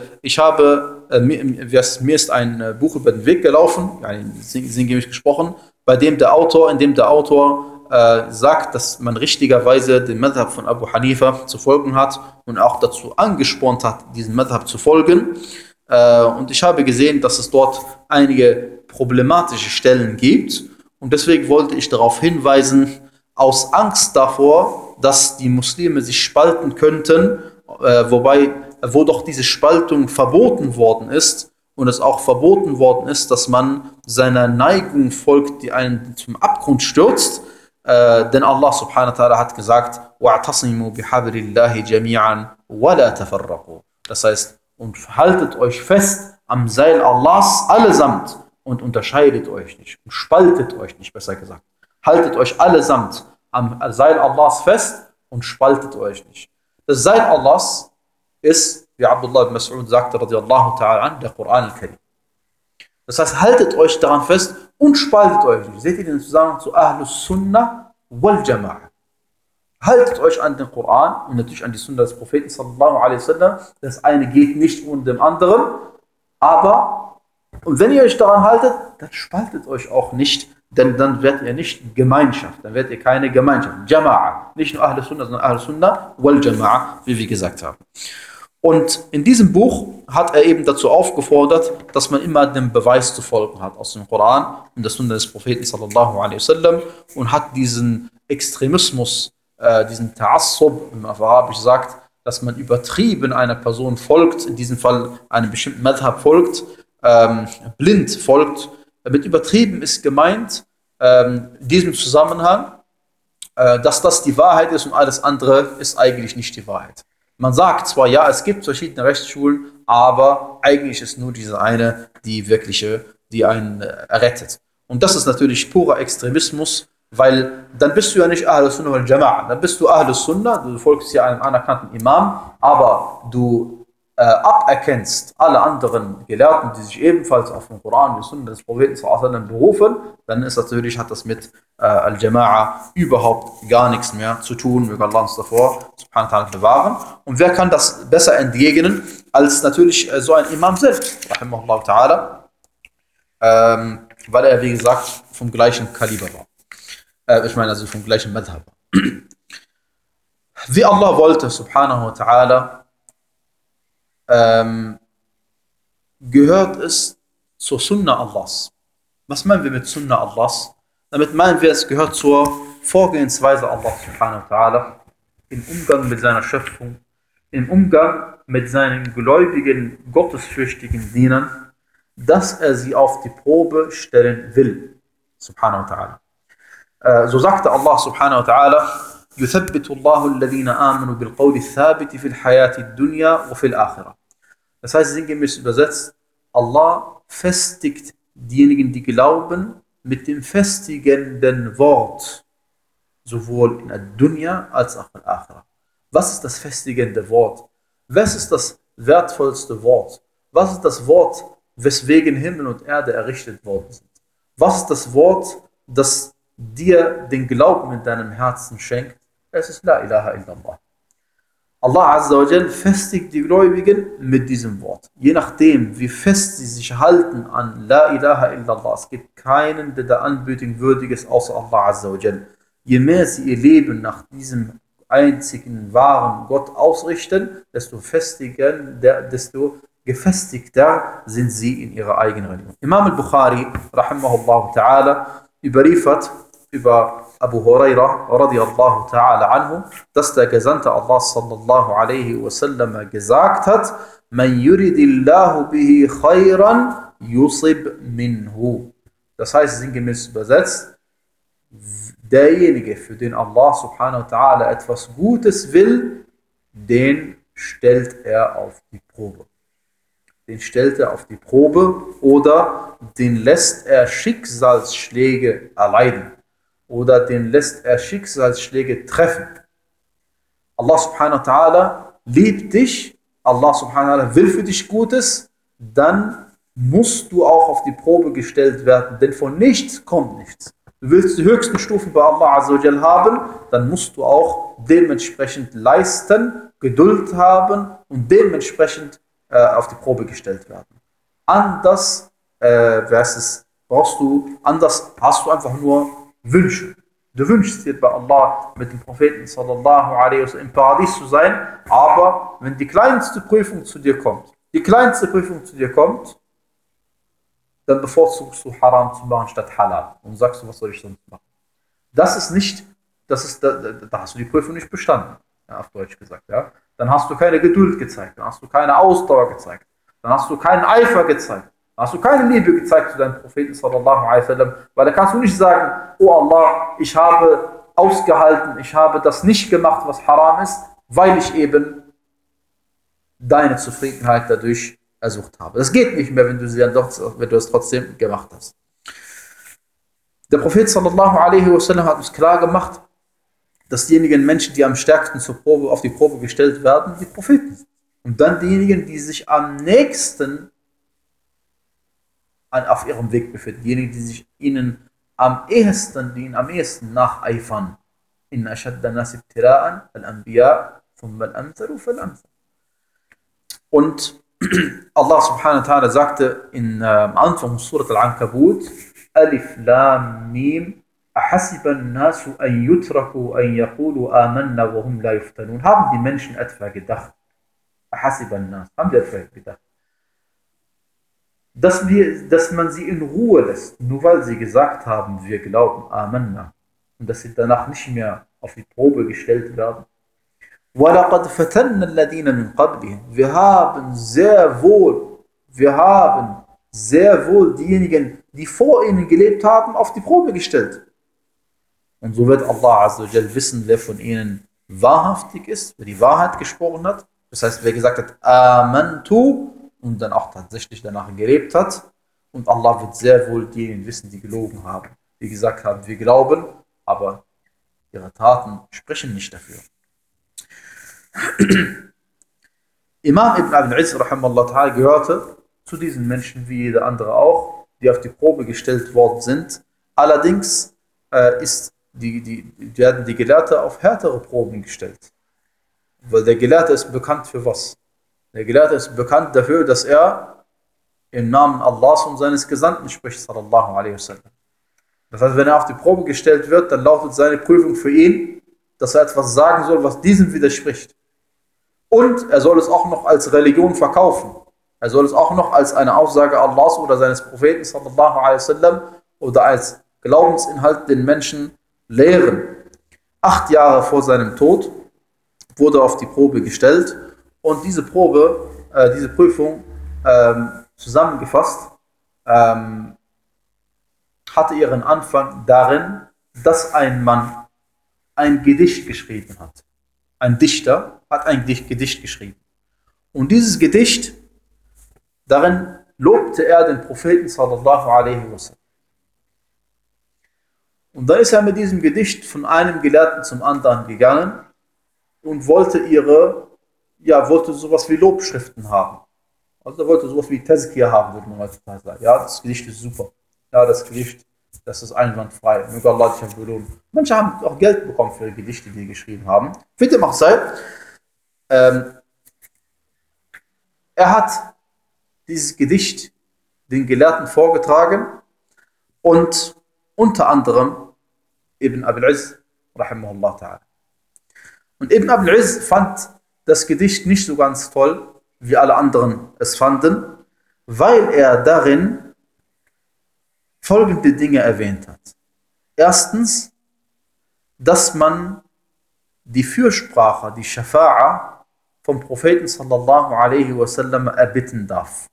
mir ist ein Buch über den Weg gelaufen, sinngemäß gesprochen, in dem der Autor sagt, dass man richtigerweise den Madhab von Abu Hanifa zu folgen hat und auch dazu angespornt hat, diesen Madhab zu folgen. Und ich habe gesehen, dass es dort einige problematische Stellen gibt. Und deswegen wollte ich darauf hinweisen, aus Angst davor, dass die Muslime sich spalten könnten, wo doch diese Spaltung verboten worden ist und es auch verboten worden ist, dass man seiner Neigung folgt, die einen zum Abgrund stürzt. Denn Allah subhanahu wa ta'ala hat gesagt, وَاعْتَصِمُوا بِحَبْلِ اللَّهِ جَمِيعًا وَلَا تَفَرَّقُوا. Das heißt, und haltet euch fest am Seil Allahs allesamt und unterscheidet euch nicht und spaltet euch nicht, besser gesagt. Haltet euch allesamt am Seil Allahs fest und spaltet euch nicht. Das Seil Allahs ist, wie Abdullah ibn Mas'ud sagte, radiyallahu ta'ala an, der Koran al-Karim. Das heißt, haltet euch daran fest und spaltet euch nicht. Seht ihr den Zusammenhang zu Ahlus Sunnah wal Jama'a? Haltet euch an den Koran und natürlich an die Sunna des Propheten sallallahu alaihi wasallam. Das eine geht nicht ohne dem anderen. Und wenn ihr euch daran haltet, dann spaltet euch auch nicht, denn dann werdet ihr nicht Gemeinschaft, dann werdet ihr keine Gemeinschaft. Jama'a, nicht nur Ahlus Sunnah, sondern Ahlus Sunnah wal Jama'a, wie wir gesagt haben. Und in diesem Buch hat er eben dazu aufgefordert, dass man immer dem Beweis zu folgen hat aus dem Koran und der Sunna des Propheten sallallahu alaihi wasallam und hat diesen Extremismus, diesen Ta'assub, wie man auf Arabisch sagt, dass man übertrieben einer Person folgt, in diesem Fall einem bestimmten Madhab folgt, blind folgt. Mit übertrieben ist gemeint, in diesem Zusammenhang, dass das die Wahrheit ist und alles andere ist eigentlich nicht die Wahrheit. Man sagt zwar, ja, es gibt verschiedene Rechtsschulen, aber eigentlich ist nur diese eine die wirkliche, die einen errettet. Und das ist natürlich purer Extremismus, weil dann bist du ja nicht Ahlus Sunnah wal Jama'a, dann bist du Ahlus Sunnah, du folgst ja einem anerkannten Imam, aber du aberkennst alle anderen Gelehrten, die sich ebenfalls auf den Koran und die Sunna des Propheten sallallahu berufen, dann ist natürlich, hat das mit Al-Jama'a überhaupt gar nichts mehr zu tun. Möge Allah uns davor subhanahu wa ta'ala bewahren. Und wer kann das besser entgegnen, als natürlich so ein Imam selbst, rahimahullah ta'ala, weil er, wie gesagt, vom gleichen Kaliber war. Ich meine, also vom gleichen Madhab. Wie Allah wollte, subhanahu wa ta'ala, gehört es zur Sunna Allahs. Was meinen wir mit Sunna Allahs? Damit meinen wir, es gehört zur Vorgehensweise Allah subhanahu wa ta'ala im Umgang mit seiner Schöpfung, im Umgang mit seinen gläubigen, gottesfürchtigen Dienern, dass er sie auf die Probe stellen will. Subhanahu wa ta'ala. So sagte Allah subhanahu wa ta'ala, يثبت الله الذين آمنوا بالقول الثابت في الحياة الدنيا وفي الآخرة. Das heißt, sinngemäß übersetzt, Allah festigt diejenigen, die glauben, mit dem festigenden Wort, sowohl in der Dunya als auch in der Akhira. Was ist das festigende Wort? Was ist das wertvollste Wort? Was ist das Wort, weswegen Himmel und Erde errichtet worden sind? Was ist das Wort, das dir den Glauben in deinem Herzen schenkt? Es ist La ilaha illallah. Allah Azza wa Jal festigt die Gläubigen mit diesem Wort. Je nachdem, wie fest sie sich halten an La ilaha illallah, es gibt keinen, der da Anbetung würdig ist, außer Allah Azza wa Jal. Je mehr sie ihr Leben nach diesem einzigen wahren Gott ausrichten, desto gefestigter sind sie in ihrer eigenen Religion. Imam al-Bukhari, rahimahullah ta'ala, überliefert über Abu Huraira radiyallahu ta'ala anhu, dass der Gesandte Allah sallallahu alaihi wasallam gesagt hat, man yuridillahu bihi khayran yusib minhu. Das heißt, sinngemäß übersetzt, derjenige, für den Allah subhanahu wa ta'ala etwas Gutes will, den stellt er auf die Probe. Den stellt er auf die Probe oder den lässt er Schicksalsschläge erleiden. Oder den lässt er Schicksalsschläge treffen. Allah subhanahu wa ta'ala liebt dich, Allah subhanahu wa ta'ala will für dich Gutes, dann musst du auch auf die Probe gestellt werden, denn von nichts kommt nichts. Du willst die höchsten Stufen bei Allah Azza wa Jal haben, dann musst du auch dementsprechend leisten, Geduld haben und dementsprechend auf die Probe gestellt werden. Anders anders hast du einfach nur Wünsche. Du wünschst dir bei Allah mit dem Propheten sallallahu alaihi wasallam im Paradies zu sein, aber wenn die kleinste Prüfung zu dir kommt, dann bevorzugst du Haram zu machen statt Halal und sagst du, was soll ich sonst machen? Da hast du die Prüfung nicht bestanden, ja, auf Deutsch gesagt. Ja. Dann hast du keine Geduld gezeigt, dann hast du keine Ausdauer gezeigt, dann hast du keinen Eifer gezeigt. Hast du keine Liebe gezeigt zu deinem Propheten sallallahu alaihi wasallam, weil da kannst du nicht sagen, oh Allah, ich habe ausgehalten, ich habe das nicht gemacht, was haram ist, weil ich eben deine Zufriedenheit dadurch ersucht habe. Das geht nicht mehr, wenn du es trotzdem gemacht hast. Der Prophet sallallahu alaihi wasallam hat uns klar gemacht, dass diejenigen Menschen, die am stärksten auf die Probe gestellt werden, die Propheten sind. Und dann diejenigen, die sich am nächsten auf ihrem Weg befinden, diejenigen, die sich ihnen am ehesten nacheifern. Inna ashadda nasi ibtira'an al-anbiya thumma al-amthalu fal-amthal. Und Allah subhanahu wa ta'ala sagte am Anfang von Surat Al-Ankabut, Alif Lam Mim, ahasiba an-nasu an yutraku an yaqulu amanna wa hum la yuftanun. Haben die Menschen etwa gedacht? Ahasiba an-nas, haben die etwa gedacht? Dass man sie in Ruhe lässt, nur weil sie gesagt haben, wir glauben Amanna, und dass sie danach nicht mehr auf die Probe gestellt werden. وَلَقَدْ فَتَنَّ الَّذِينَ مِنْ قَبْلِهِمْ. Wir haben sehr wohl diejenigen, die vor ihnen gelebt haben, auf die Probe gestellt. Und so wird Allah Azza wa Jal wissen, wer von ihnen wahrhaftig ist, wer die Wahrheit gesprochen hat. Das heißt, wer gesagt hat, Amantu, und dann auch tatsächlich danach gelebt hat. Und Allah wird sehr wohl diejenigen wissen, die gelogen haben, die gesagt haben, wir glauben, aber ihre Taten sprechen nicht dafür. Imam Ibn Abil Izz rahimahullah gehörte zu diesen Menschen, wie jeder andere auch, die auf die Probe gestellt worden sind. Allerdings werden die Gelehrte auf härtere Proben gestellt. Weil der Gelehrte ist bekannt für was? Der Gelehrte ist bekannt dafür, dass er im Namen Allahs und seines Gesandten spricht, sallallahu alaihi wasallam. Das heißt, wenn er auf die Probe gestellt wird, dann lautet seine Prüfung für ihn, dass er etwas sagen soll, was diesem widerspricht. Und er soll es auch noch als Religion verkaufen. Er soll es auch noch als eine Aussage Allahs oder seines Propheten, sallallahu alaihi wasallam, oder als Glaubensinhalt den Menschen lehren. 8 Jahre vor seinem Tod wurde er auf die Probe gestellt und diese Prüfung zusammengefasst, hatte ihren Anfang darin, dass ein Mann ein Gedicht geschrieben hat. Ein Dichter hat ein Gedicht geschrieben. Und dieses Gedicht, darin lobte er den Propheten sallallahu alaihi wasallam. Und dann ist er mit diesem Gedicht von einem Gelehrten zum anderen gegangen und wollte sowas wie Lobschriften haben. Also er wollte sowas wie Tazkiyah haben, würde man heutzutage sagen. Ja, das Gedicht ist super. Ja, das Gedicht, das ist einwandfrei. Möge Allah dich belohnen. Manche haben auch Geld bekommen für die Gedichte, die sie geschrieben haben. Wie dem auch sei, er hat dieses Gedicht den Gelehrten vorgetragen und unter anderem Ibn Abil Izz, rahimahullah ta'ala. Und Ibn Abil Izz fand das Gedicht nicht so ganz toll, wie alle anderen es fanden, weil er darin folgende Dinge erwähnt hat. Erstens, dass man die Fürsprache, die Shafa'a vom Propheten sallallahu alaihi wasallam erbitten darf.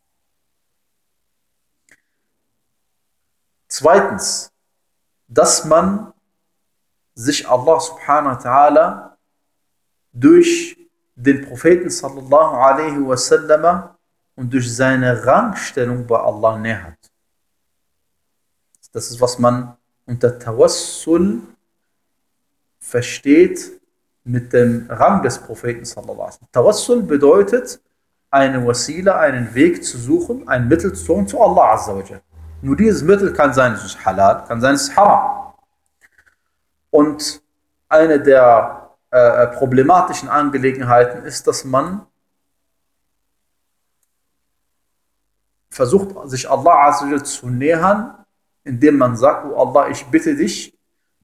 Zweitens, dass man sich Allah subhanahu wa ta'ala durch den Propheten sallallahu alaihi wasallam und durch seine Rangstellung bei Allah nähert. Das ist, was man unter Tawassul versteht mit dem Rang des Propheten sallallahu alaihi wasallam. Tawassul bedeutet, eine Wasila, einen Weg zu suchen, ein Mittel zu suchen zu Allah azza wa jal. Nur dieses Mittel kann sein, es ist halal, kann sein, es ist haram. Und eine der problematischen Angelegenheiten ist, dass man versucht, sich Allah azza wa jal zu nähern, indem man sagt, oh Allah, ich bitte dich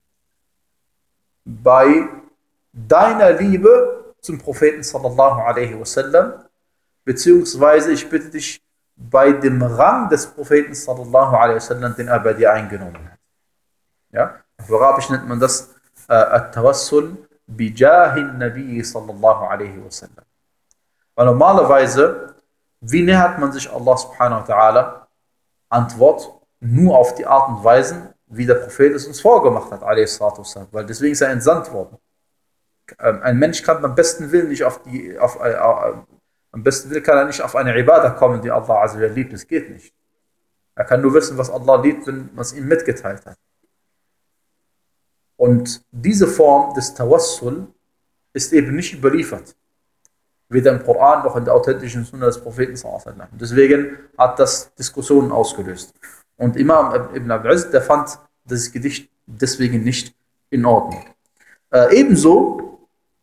bei deiner Liebe zum Propheten sallallahu alaihi wasallam, beziehungsweise ich bitte dich bei dem Rang des Propheten sallallahu alaihi wasallam, den er bei dir eingenommen hat. Ja? Auf Arabisch nennt man das At-Tawassul bijahin Nabi sallallahu alaihi wasallam. Weil normalerweise, wie nähert man sich Allah subhanahu wa ta'ala? Antwort, nur auf die Art und Weise, wie der Prophet es uns vorgemacht hat, alaihi salatu wassalam. Weil deswegen ist er entsandt worden. Ein Mensch kann beim besten Willen nicht am besten Willen kann er nicht auf eine Ibadah kommen, die Allah azza wa jal liebt. Das geht nicht. Er kann nur wissen, was Allah liebt, wenn man es ihm mitgeteilt hat. Und diese Form des Tawassul ist eben nicht überliefert. Weder im Koran noch in der authentischen Sunna des Propheten sallallahu alaihi wasallam. Deswegen hat das Diskussionen ausgelöst. Und Imam Ibn Abil Izz, der fand das Gedicht deswegen nicht in Ordnung. Ebenso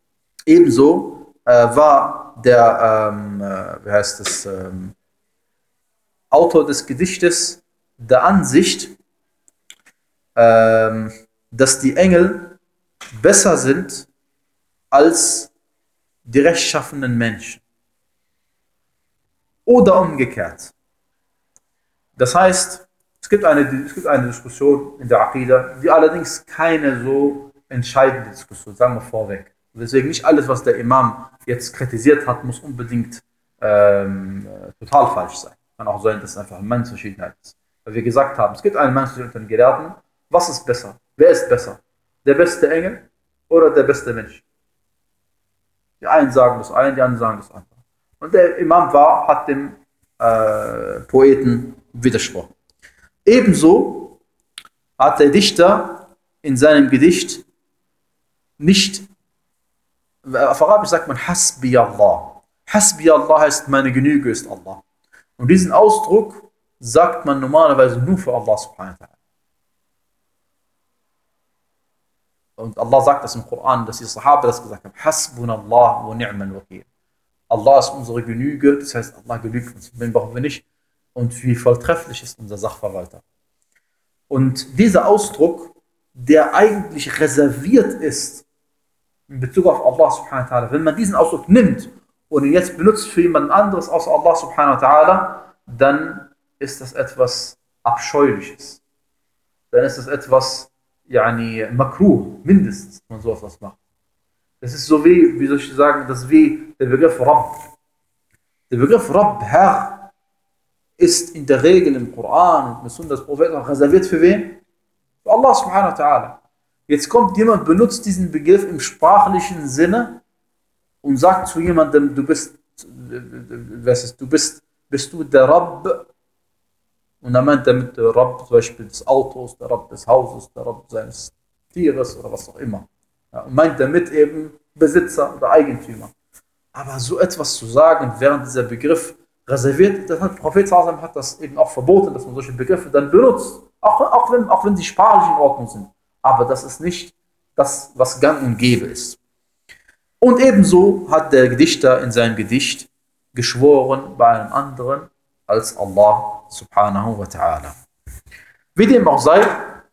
war der Autor des Gedichtes der Ansicht, dass die Engel besser sind als die rechtschaffenen Menschen. Oder umgekehrt. Das heißt, es gibt eine Diskussion in der Aqidah, die allerdings keine so entscheidende Diskussion, sagen wir vorweg. Deswegen nicht alles, was der Imam jetzt kritisiert hat, muss unbedingt total falsch sein. Kann auch sein, dass es einfach eine Meinungsverschiedenheit ist. Weil wir gesagt haben, es gibt eine Meinungsverschiedenheit unter den Gelehrten. Was ist besser? Wer ist besser? Der beste Engel oder der beste Mensch? Die einen sagen das eine, die anderen sagen das andere. Und der Imam hat dem Poeten widersprochen. Ebenso hat der Dichter in seinem Gedicht nicht, auf Arabisch sagt man Hasbi Allah. Hasbi Allah heißt, meine Genüge ist Allah. Und diesen Ausdruck sagt man normalerweise nur für Allah subhanahu wa ta'ala. Und Allah sagt das im Koran, dass die Sahaba das gesagt haben. Hasbunallah wa ni'mal wakil. Allah ist unsere Genüge, das heißt, Allah genügt uns. Den brauchen wir nicht. Und wie volltrefflich ist unser Sachverwalter. Und dieser Ausdruck, der eigentlich reserviert ist in Bezug auf Allah subhanahu wa ta'ala, wenn man diesen Ausdruck nimmt und ihn jetzt benutzt für jemand anderes außer Allah subhanahu wa ta'ala, dann ist das etwas Abscheuliches. Dann ist das etwas makruh, mindestens, wenn man so etwas macht. Das ist so wie soll ich sagen, das ist wie der Begriff Rabb. Der Begriff Rabb, Herr, ist in der Regel im Koran und mit Sunna des Propheten reserviert für wen? Für Allah subhanahu wa ta'ala. Jetzt kommt jemand, benutzt diesen Begriff im sprachlichen Sinne und sagt zu jemandem, bist du der Rabb? Und dann meint er mit der Rabb zum Beispiel des Autos, der Rabb des Hauses, der Rabb seines Tieres oder was auch immer. Ja, und meint damit eben Besitzer oder Eigentümer. Aber so etwas zu sagen, während dieser Begriff reserviert, der Prophet hat das eben auch verboten, dass man solche Begriffe dann benutzt, auch wenn sie sprachlich in Ordnung sind. Aber das ist nicht das, was gang und gäbe ist. Und ebenso hat der Dichter in seinem Gedicht geschworen bei einem anderen als Allah subhanahu wa ta'ala. Wie dem auch sei,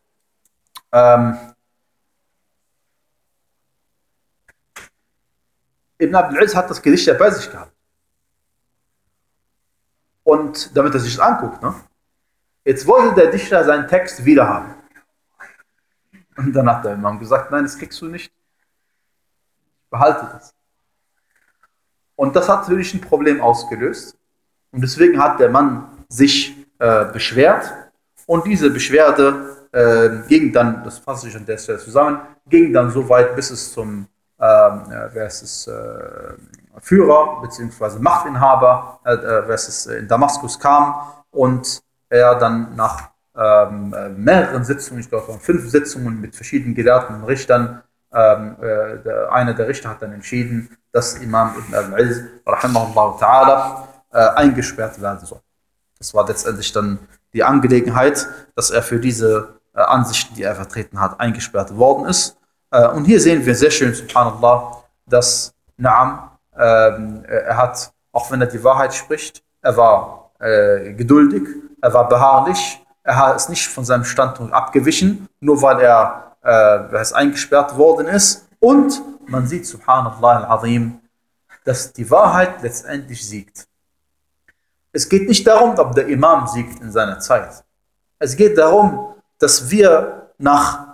Ibn Abdul Aziz hat das Gedicht ja bei sich gehabt. Und damit er sich das anguckt, ne? Jetzt wollte der Dichter seinen Text wieder haben. Und dann hat der Imam gesagt, nein, das kriegst du nicht. Behalte das. Und das hat natürlich ein Problem ausgelöst. Und deswegen hat der Mann sich beschwert. Und diese Beschwerde ging dann, das fasse ich an der Stelle zusammen, ging dann so weit, bis es zum Führer bzw. Machtinhaber in Damaskus kam und er dann nach mehreren Sitzungen, ich glaube 5 Sitzungen mit verschiedenen Gelehrten Richtern, einer der Richter hat dann entschieden, dass Imam Ibn al-Aziz rahimahullah ta'ala eingesperrt werden soll. Das war letztendlich dann die Angelegenheit, dass er für diese Ansichten, die er vertreten hat, eingesperrt worden ist. Und hier sehen wir sehr schön, subhanallah, dass er hat, auch wenn er die Wahrheit spricht, er war geduldig, er war beharrlich, er ist nicht von seinem Standpunkt abgewichen, nur weil er eingesperrt worden ist. Und man sieht, subhanallah al-Azim, dass die Wahrheit letztendlich siegt. Es geht nicht darum, ob der Imam siegt in seiner Zeit. Es geht darum, dass wir nach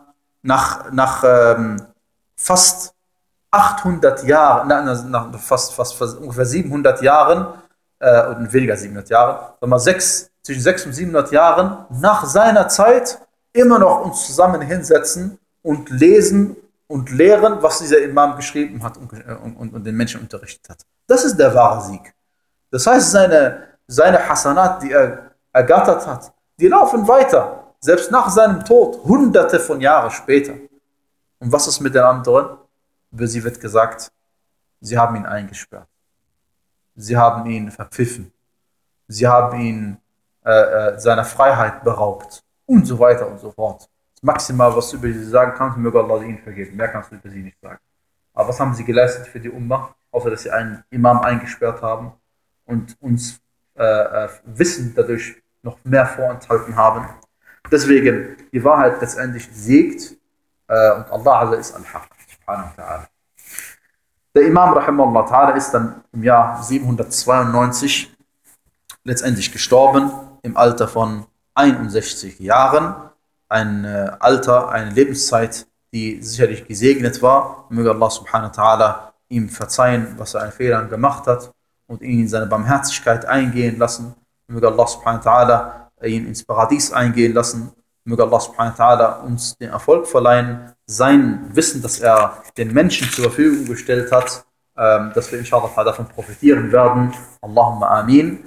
fast 800 Jahren, nach fast ungefähr 700 Jahren, und weniger 700 Jahren, zwischen 600 und 700 Jahren nach seiner Zeit immer noch uns zusammen hinsetzen und lesen und lehren, was dieser Imam geschrieben hat und den Menschen unterrichtet hat. Das ist der wahre Sieg. Das heißt, seine Hasanat, die er ergattert hat, die laufen weiter, selbst nach seinem Tod, hunderte von Jahren später. Und was ist mit den anderen? Über sie wird gesagt, sie haben ihn eingesperrt. Sie haben ihn verpfiffen. Sie haben ihn seiner Freiheit beraubt. Und so weiter und so fort. Das Maximal, was du über sie sagen kannst, möge Allah ihnen vergeben. Mehr kannst du über sie nicht sagen. Aber was haben sie geleistet für die Ummah? Außer, dass sie einen Imam eingesperrt haben und uns Wissen dadurch noch mehr vorenthalten haben. Deswegen, die Wahrheit letztendlich siegt und Allah ist al-Haq, subhanahu wa ta'ala. Der Imam, rahimahullah ta'ala, ist dann im Jahr 792 letztendlich gestorben, im Alter von 61 Jahren. Ein Alter, eine Lebenszeit, die sicherlich gesegnet war. Möge Allah subhanahu wa ta'ala ihm verzeihen, was er an Fehlern gemacht hat und ihn in seine Barmherzigkeit eingehen lassen Möge Allah subhanahu wa ta'ala ihn ins Paradies eingehen lassen. Möge Allah subhanahu wa ta'ala uns den Erfolg verleihen, sein Wissen, das er den Menschen zur Verfügung gestellt hat, dass wir inshallah davon profitieren werden. Allahumma amin.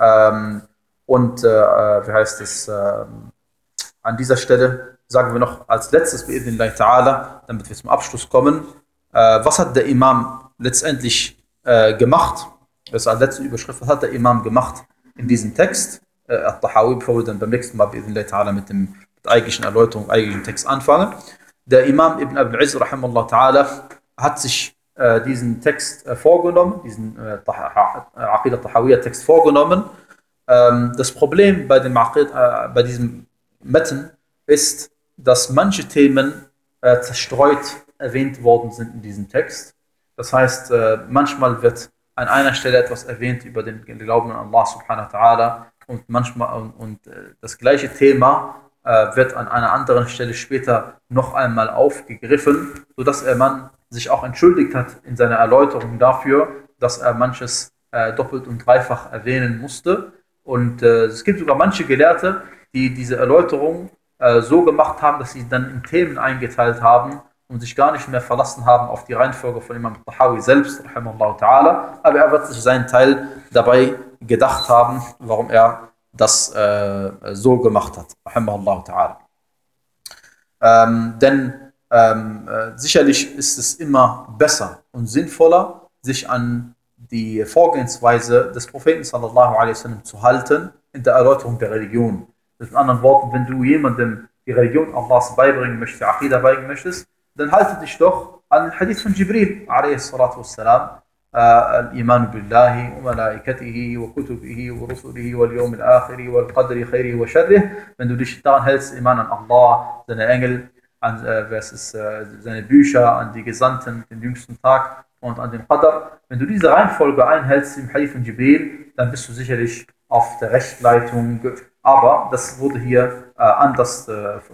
Wie heißt es, an dieser Stelle sagen wir noch als letztes bi'idhnillahi ta'ala, damit wir zum Abschluss kommen, was hat der Imam letztendlich gemacht? Das ist als letzte Überschrift, was hat der Imam gemacht in diesem Text? At-Tahawi, bevor wir dann beim nächsten Mal bi'idhnillahi ta'ala mit der eigentlichen Erläuterung, eigentlichen Text anfangen. Der Imam Ibn Abil Izz, rahimahullah ta'ala, hat sich diesen Text vorgenommen, diesen Aqidah Tahawiyya Text vorgenommen. Das Problem bei diesem Metten ist, dass manche Themen zerstreut erwähnt worden sind in diesem Text. Das heißt, manchmal wird an einer Stelle etwas erwähnt über den Glauben an Allah subhanahu wa ta'ala und manchmal das gleiche Thema wird an einer anderen Stelle später noch einmal aufgegriffen, sodass man sich auch entschuldigt hat in seiner Erläuterung dafür, dass er manches doppelt und dreifach erwähnen musste. Und es gibt sogar manche Gelehrte, die diese Erläuterung so gemacht haben, dass sie dann in Themen eingeteilt haben und sich gar nicht mehr verlassen haben auf die Reihenfolge von Imam Tahawi selbst, rahimahullah ta'ala. Aber er wird sich seinen Teil dabei gedacht haben, warum er das so gemacht hat, rahimahullah ta'ala. Sicherlich ist es immer besser und sinnvoller, sich an die Vorgehensweise des Propheten sallallahu alaihi wasallam zu halten in der Erläuterung der Religion. Mit anderen Worten, wenn du jemandem die Religion Allahs beibringen möchtest, die Aqidah beibringen möchtest, dann halte dich doch an den Hadith von Jibril alaihi salatu wassalam, الإيمان بالله وملائكته وكتبه ورسله واليوم الآخر والقدر خيره وشره. Wenn du dich daran hältst, Iman an Allah, seine Engel, an seine Bücher, an die Gesandten, den jüngsten Tag und an den Qadr. Wenn du diese Reihenfolge einhältst im Hadith von Jibril, dann bist du sicherlich auf der Rechtleitung. Aber das wurde hier anders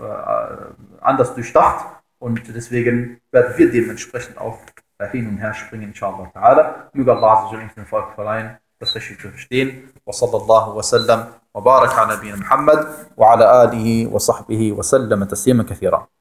durchdacht und deswegen werden wir dementsprechend auch hin und her springen, inshallah ta'ala. Möge Allah uns den Volk verleihen, das richtig zu verstehen. Wa sallallahu wa sallam wa barak ala nabiyina Muhammad wa ala alihi wa sahbihi wa sallam tasliman kathira.